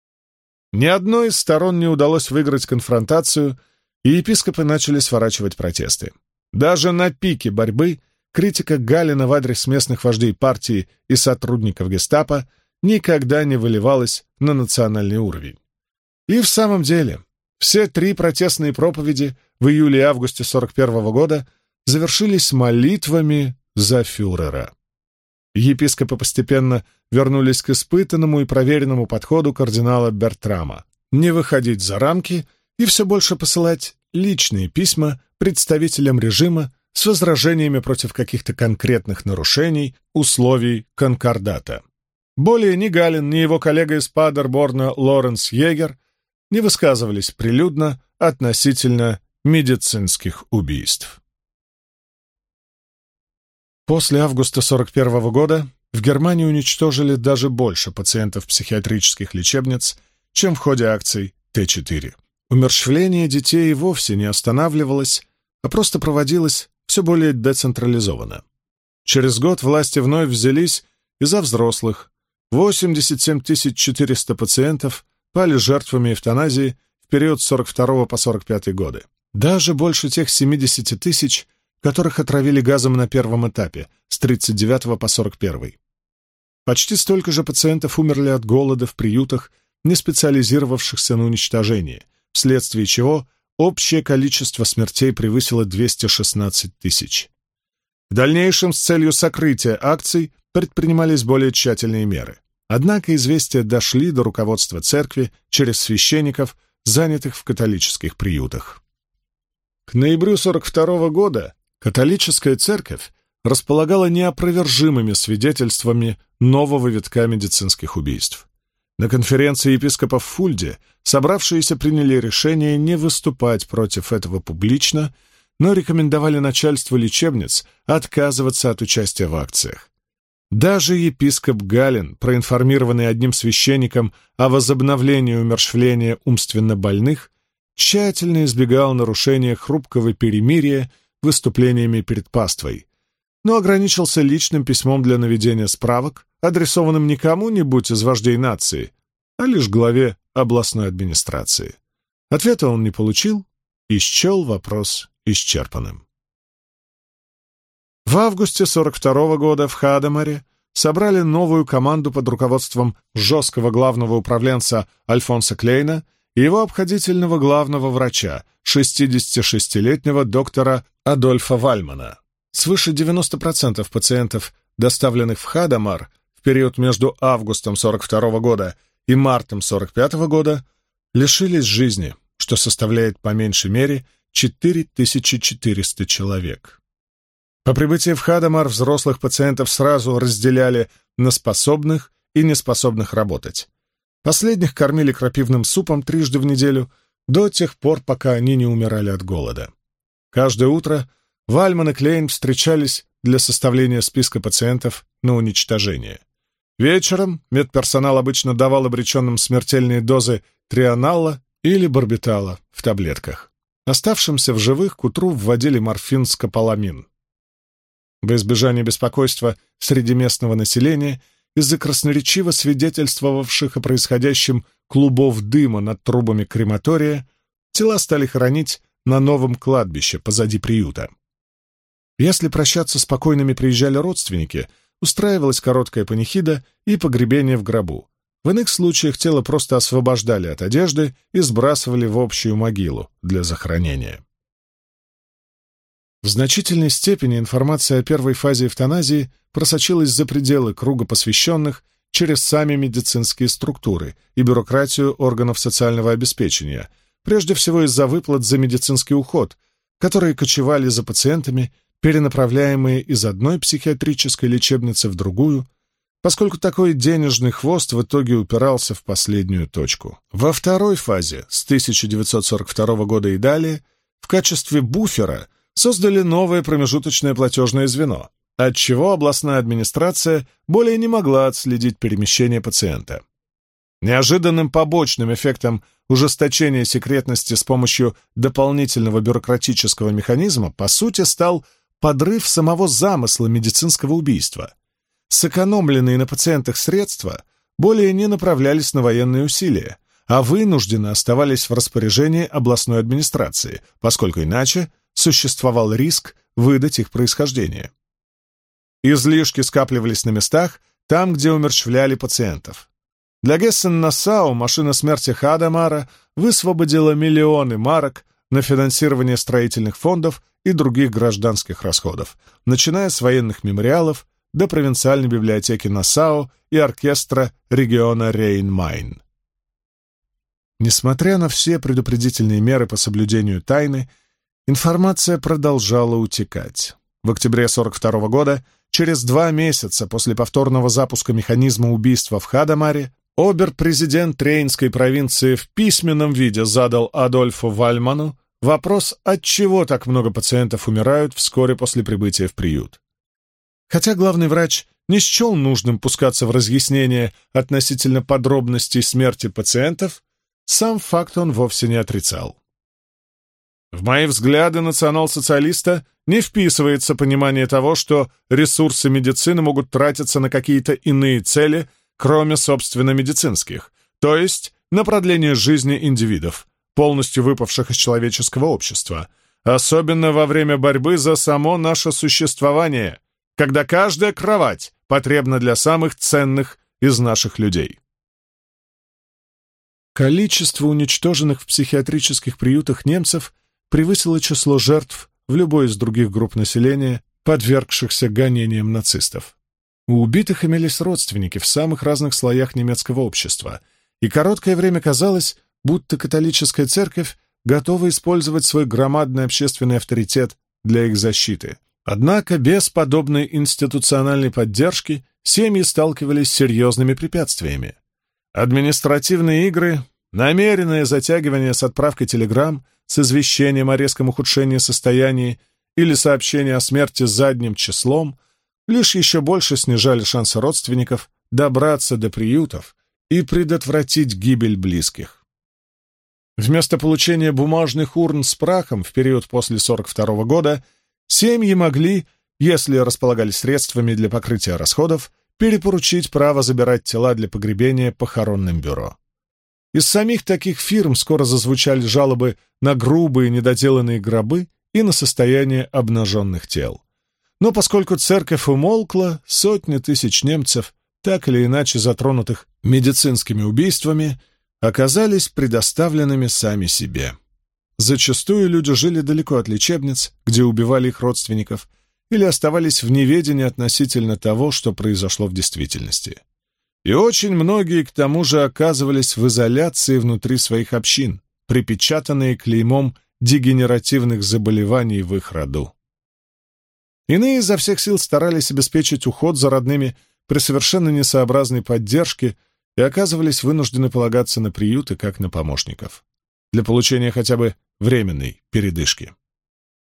Ни одной из сторон не удалось выиграть конфронтацию, и епископы начали сворачивать протесты. Даже на пике борьбы критика Галина в адрес местных вождей партии и сотрудников гестапо никогда не выливалась на национальный уровень. И в самом деле, все 3 протестные проповеди в июле и августе 1941 года завершились молитвами за фюрера. Епископы постепенно вернулись к испытанному и проверенному подходу кардинала Бертрама — не выходить за рамки и все больше посылать личные письма представителям режима с возражениями против каких-то конкретных нарушений условий конкордата. Более ни Галин, ни его коллега из Падерборна Лоренс Йегер не высказывались прилюдно относительно медицинских убийств. После августа 1941 года в Германии уничтожили даже больше пациентов психиатрических лечебниц, чем в ходе акций Т-4. Умерщвление детей и вовсе не останавливалось, а просто проводилось все более децентрализованно. Через год власти вновь взялись и за взрослых. 87 400 пациентов пали жертвами эвтаназии в период с 42 по 45 годы. Даже больше тех 70 тысяч, которых отравили газом на первом этапе, с 39 по 41. Почти столько же пациентов умерли от голода в приютах, не специализировавшихся на уничтожении, вследствие чего общее количество смертей превысило 216 тысяч. В дальнейшем с целью сокрытия акций предпринимались более тщательные меры. Однако известия дошли до руководства церкви через священников, занятых в католических приютах. К ноябрю 1942 года католическая церковь располагала неопровержимыми свидетельствами нового витка медицинских убийств. На конференции епископов в Фульде собравшиеся приняли решение не выступать против этого публично, но рекомендовали начальству лечебниц отказываться от участия в акциях. Даже епископ Галин, проинформированный одним священником о возобновлении умерщвления умственно больных, тщательно избегал нарушения хрупкого перемирия выступлениями перед паствой, но ограничился личным письмом для наведения справок, адресованным не кому-нибудь из вождей нации, а лишь главе областной администрации. Ответа он не получил и счел вопрос исчерпанным. В августе 1942 года в Хадамаре собрали новую команду под руководством жесткого главного управленца Альфонса Клейна и его обходительного главного врача, 66-летнего доктора Адольфа Вальмана. Свыше 90% пациентов, доставленных в Хадамар в период между августом 1942 года и мартом 1945 года, лишились жизни, что составляет по меньшей мере 4400 человек. По прибытии в Хадамар взрослых пациентов сразу разделяли на способных и неспособных работать. Последних кормили крапивным супом 3 раза в неделю, до тех пор, пока они не умирали от голода. Каждое утро Вальман и Клейн встречались для составления списка пациентов на уничтожение. Вечером медперсонал обычно давал обреченным смертельные дозы трианалла или барбитала в таблетках. Оставшимся в живых к утру вводили морфин с скополамин. Во избежание беспокойства среди местного населения из-за красноречиво свидетельствовавших о происходящем клубов дыма над трубами крематория тела стали хоронить на новом кладбище позади приюта. Если прощаться с покойными приезжали родственники, устраивалась короткая панихида и погребение в гробу. В иных случаях тело просто освобождали от одежды и сбрасывали в общую могилу для захоронения. В значительной степени информация о первой фазе эвтаназии просочилась за пределы круга посвященных через сами медицинские структуры и бюрократию органов социального обеспечения, прежде всего из-за выплат за медицинский уход, которые кочевали за пациентами, перенаправляемые из одной психиатрической лечебницы в другую, поскольку такой денежный хвост в итоге упирался в последнюю точку. Во второй фазе, с 1942 года и далее, в качестве буфера создали новое промежуточное платежное звено, отчего областная администрация более не могла отследить перемещение пациента. Неожиданным побочным эффектом ужесточения секретности с помощью дополнительного бюрократического механизма, по сути, стал подрыв самого замысла медицинского убийства. Сэкономленные на пациентах средства более не направлялись на военные усилия, а вынужденно оставались в распоряжении областной администрации, поскольку иначе существовал риск выдать их происхождение. Излишки скапливались на местах, там, где умерщвляли пациентов. Для Гессен-Нассау машина смерти Хадамара высвободила миллионы марок на финансирование строительных фондов и других гражданских расходов, начиная с военных мемориалов до провинциальной библиотеки Нассау и оркестра региона Рейн-Майн. Несмотря на все предупредительные меры по соблюдению тайны, информация продолжала утекать. В октябре 1942 года, через 2 месяца после повторного запуска механизма убийства в Хадамаре, обер-президент Рейнской провинции в письменном виде задал Адольфу Вальману вопрос, отчего так много пациентов умирают вскоре после прибытия в приют. Хотя главный врач не счел нужным пускаться в разъяснения относительно подробностей смерти пациентов, сам факт он вовсе не отрицал. В мои взгляды национал-социалиста не вписывается понимание того, что ресурсы медицины могут тратиться на какие-то иные цели, кроме собственно медицинских, то есть на продление жизни индивидов, полностью выпавших из человеческого общества, особенно во время борьбы за само наше существование, когда каждая кровать потребна для самых ценных из наших людей. Количество уничтоженных в психиатрических приютах немцев превысило число жертв в любой из других групп населения, подвергшихся гонениям нацистов. У убитых имелись родственники в самых разных слоях немецкого общества, и короткое время казалось, будто католическая церковь готова использовать свой громадный общественный авторитет для их защиты. Однако без подобной институциональной поддержки семьи сталкивались с серьезными препятствиями. Административные игры, намеренное затягивание с отправкой телеграмм с извещением о резком ухудшении состояния или сообщение о смерти задним числом лишь еще больше снижали шансы родственников добраться до приютов и предотвратить гибель близких. Вместо получения бумажных урн с прахом в период после 1942 года семьи могли, если располагали средствами для покрытия расходов, перепоручить право забирать тела для погребения похоронным бюро. Из самих таких фирм скоро зазвучали жалобы на грубые недоделанные гробы и на состояние обнаженных тел. Но поскольку церковь умолкла, сотни тысяч немцев, так или иначе затронутых медицинскими убийствами, оказались предоставленными сами себе. Зачастую люди жили далеко от лечебниц, где убивали их родственников, или оставались в неведении относительно того, что произошло в действительности. И очень многие, к тому же, оказывались в изоляции внутри своих общин, припечатанные клеймом дегенеративных заболеваний в их роду. Иные изо всех сил старались обеспечить уход за родными при совершенно несообразной поддержке и оказывались вынуждены полагаться на приюты как на помощников для получения хотя бы временной передышки.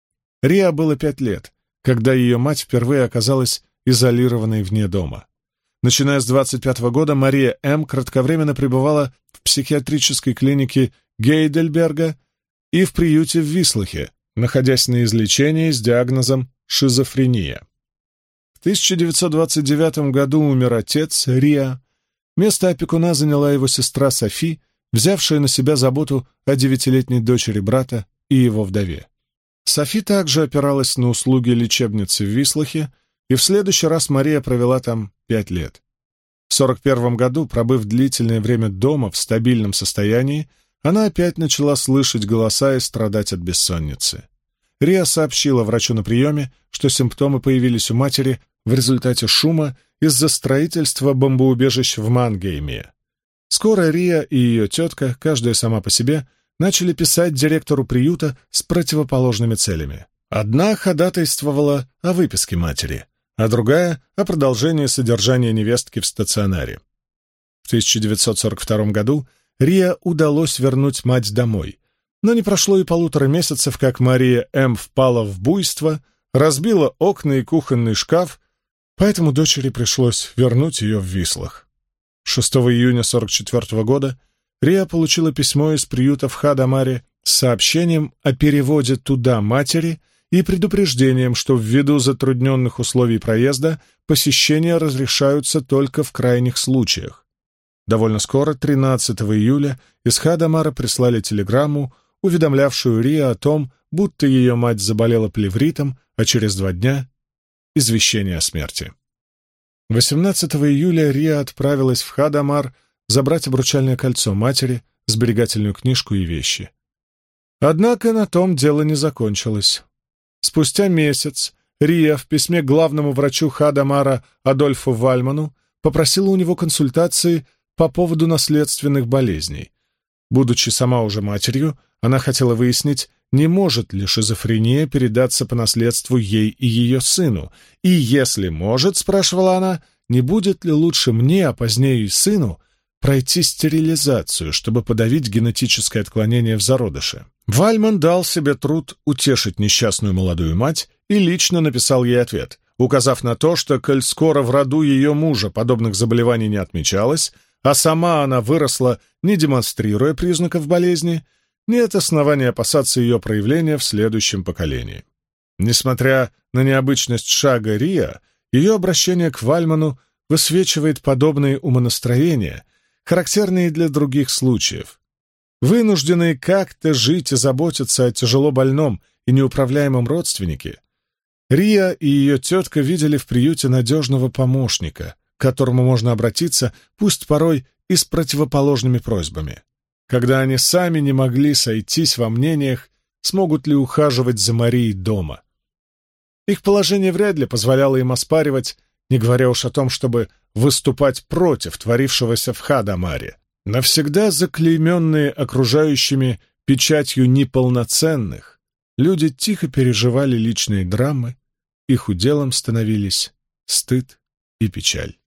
Риа было 5 лет, когда ее мать впервые оказалась изолированной вне дома. Начиная с 25 года Мария М. кратковременно пребывала в психиатрической клинике Гейдельберга и в приюте в Вислахе, находясь на излечении с диагнозом шизофрения. В 1929 году умер отец Риа. Место опекуна заняла его сестра Софи, взявшая на себя заботу о 9-летней дочери брата и его вдове. Софи также опиралась на услуги лечебницы в Вислахе, и в следующий раз Мария провела там 5 лет. В 1941 году, пробыв длительное время дома в стабильном состоянии, она опять начала слышать голоса и страдать от бессонницы. Риа сообщила врачу на приеме, что симптомы появились у матери в результате шума из-за строительства бомбоубежищ в Мангейме. Скоро Риа и ее тетка, каждая сама по себе, начали писать директору приюта с противоположными целями. Одна ходатайствовала о выписке матери, а другая — о продолжении содержания невестки в стационаре. В 1942 году Риа удалось вернуть мать домой, но не прошло и 1,5 месяцев, как Мария М. впала в буйство, разбила окна и кухонный шкаф, поэтому дочери пришлось вернуть ее в Вислах. 6 июня 1944 года Риа получила письмо из приюта в Хадамаре с сообщением о переводе туда матери и предупреждением, что ввиду затрудненных условий проезда посещения разрешаются только в крайних случаях. Довольно скоро, 13 июля, из Хадамара прислали телеграмму, уведомлявшую Риа о том, будто ее мать заболела плевритом, а через 2 дня — извещение о смерти. 18 июля Риа отправилась в Хадамар забрать обручальное кольцо матери, сберегательную книжку и вещи. Однако на том дело не закончилось. Спустя месяц Риа в письме главному врачу Хадамара Адольфу Вальману попросила у него консультации по поводу наследственных болезней. Будучи сама уже матерью, она хотела выяснить, не может ли шизофрения передаться по наследству ей и ее сыну, и если может, спрашивала она, не будет ли лучше мне, а позднее и сыну, пройти стерилизацию, чтобы подавить генетическое отклонение в зародыше. Вальман дал себе труд утешить несчастную молодую мать и лично написал ей ответ, указав на то, что, коль скоро в роду ее мужа подобных заболеваний не отмечалось, а сама она выросла, не демонстрируя признаков болезни, нет основания опасаться ее проявления в следующем поколении. Несмотря на необычность шага Риа, ее обращение к Вальману высвечивает подобные умонастроения, характерные для других случаев. Вынужденные как-то жить и заботиться о тяжело больном и неуправляемом родственнике, Риа и ее тетка видели в приюте надежного помощника, к которому можно обратиться, пусть порой и с противоположными просьбами. Когда они сами не могли сойтись во мнениях, смогут ли ухаживать за Марией дома. Их положение вряд ли позволяло им оспаривать, не говоря уж о том, чтобы выступать против творившегося в Хадамаре. Навсегда заклейменные окружающими печатью неполноценных, люди тихо переживали личные драмы, их уделом становились стыд и печаль.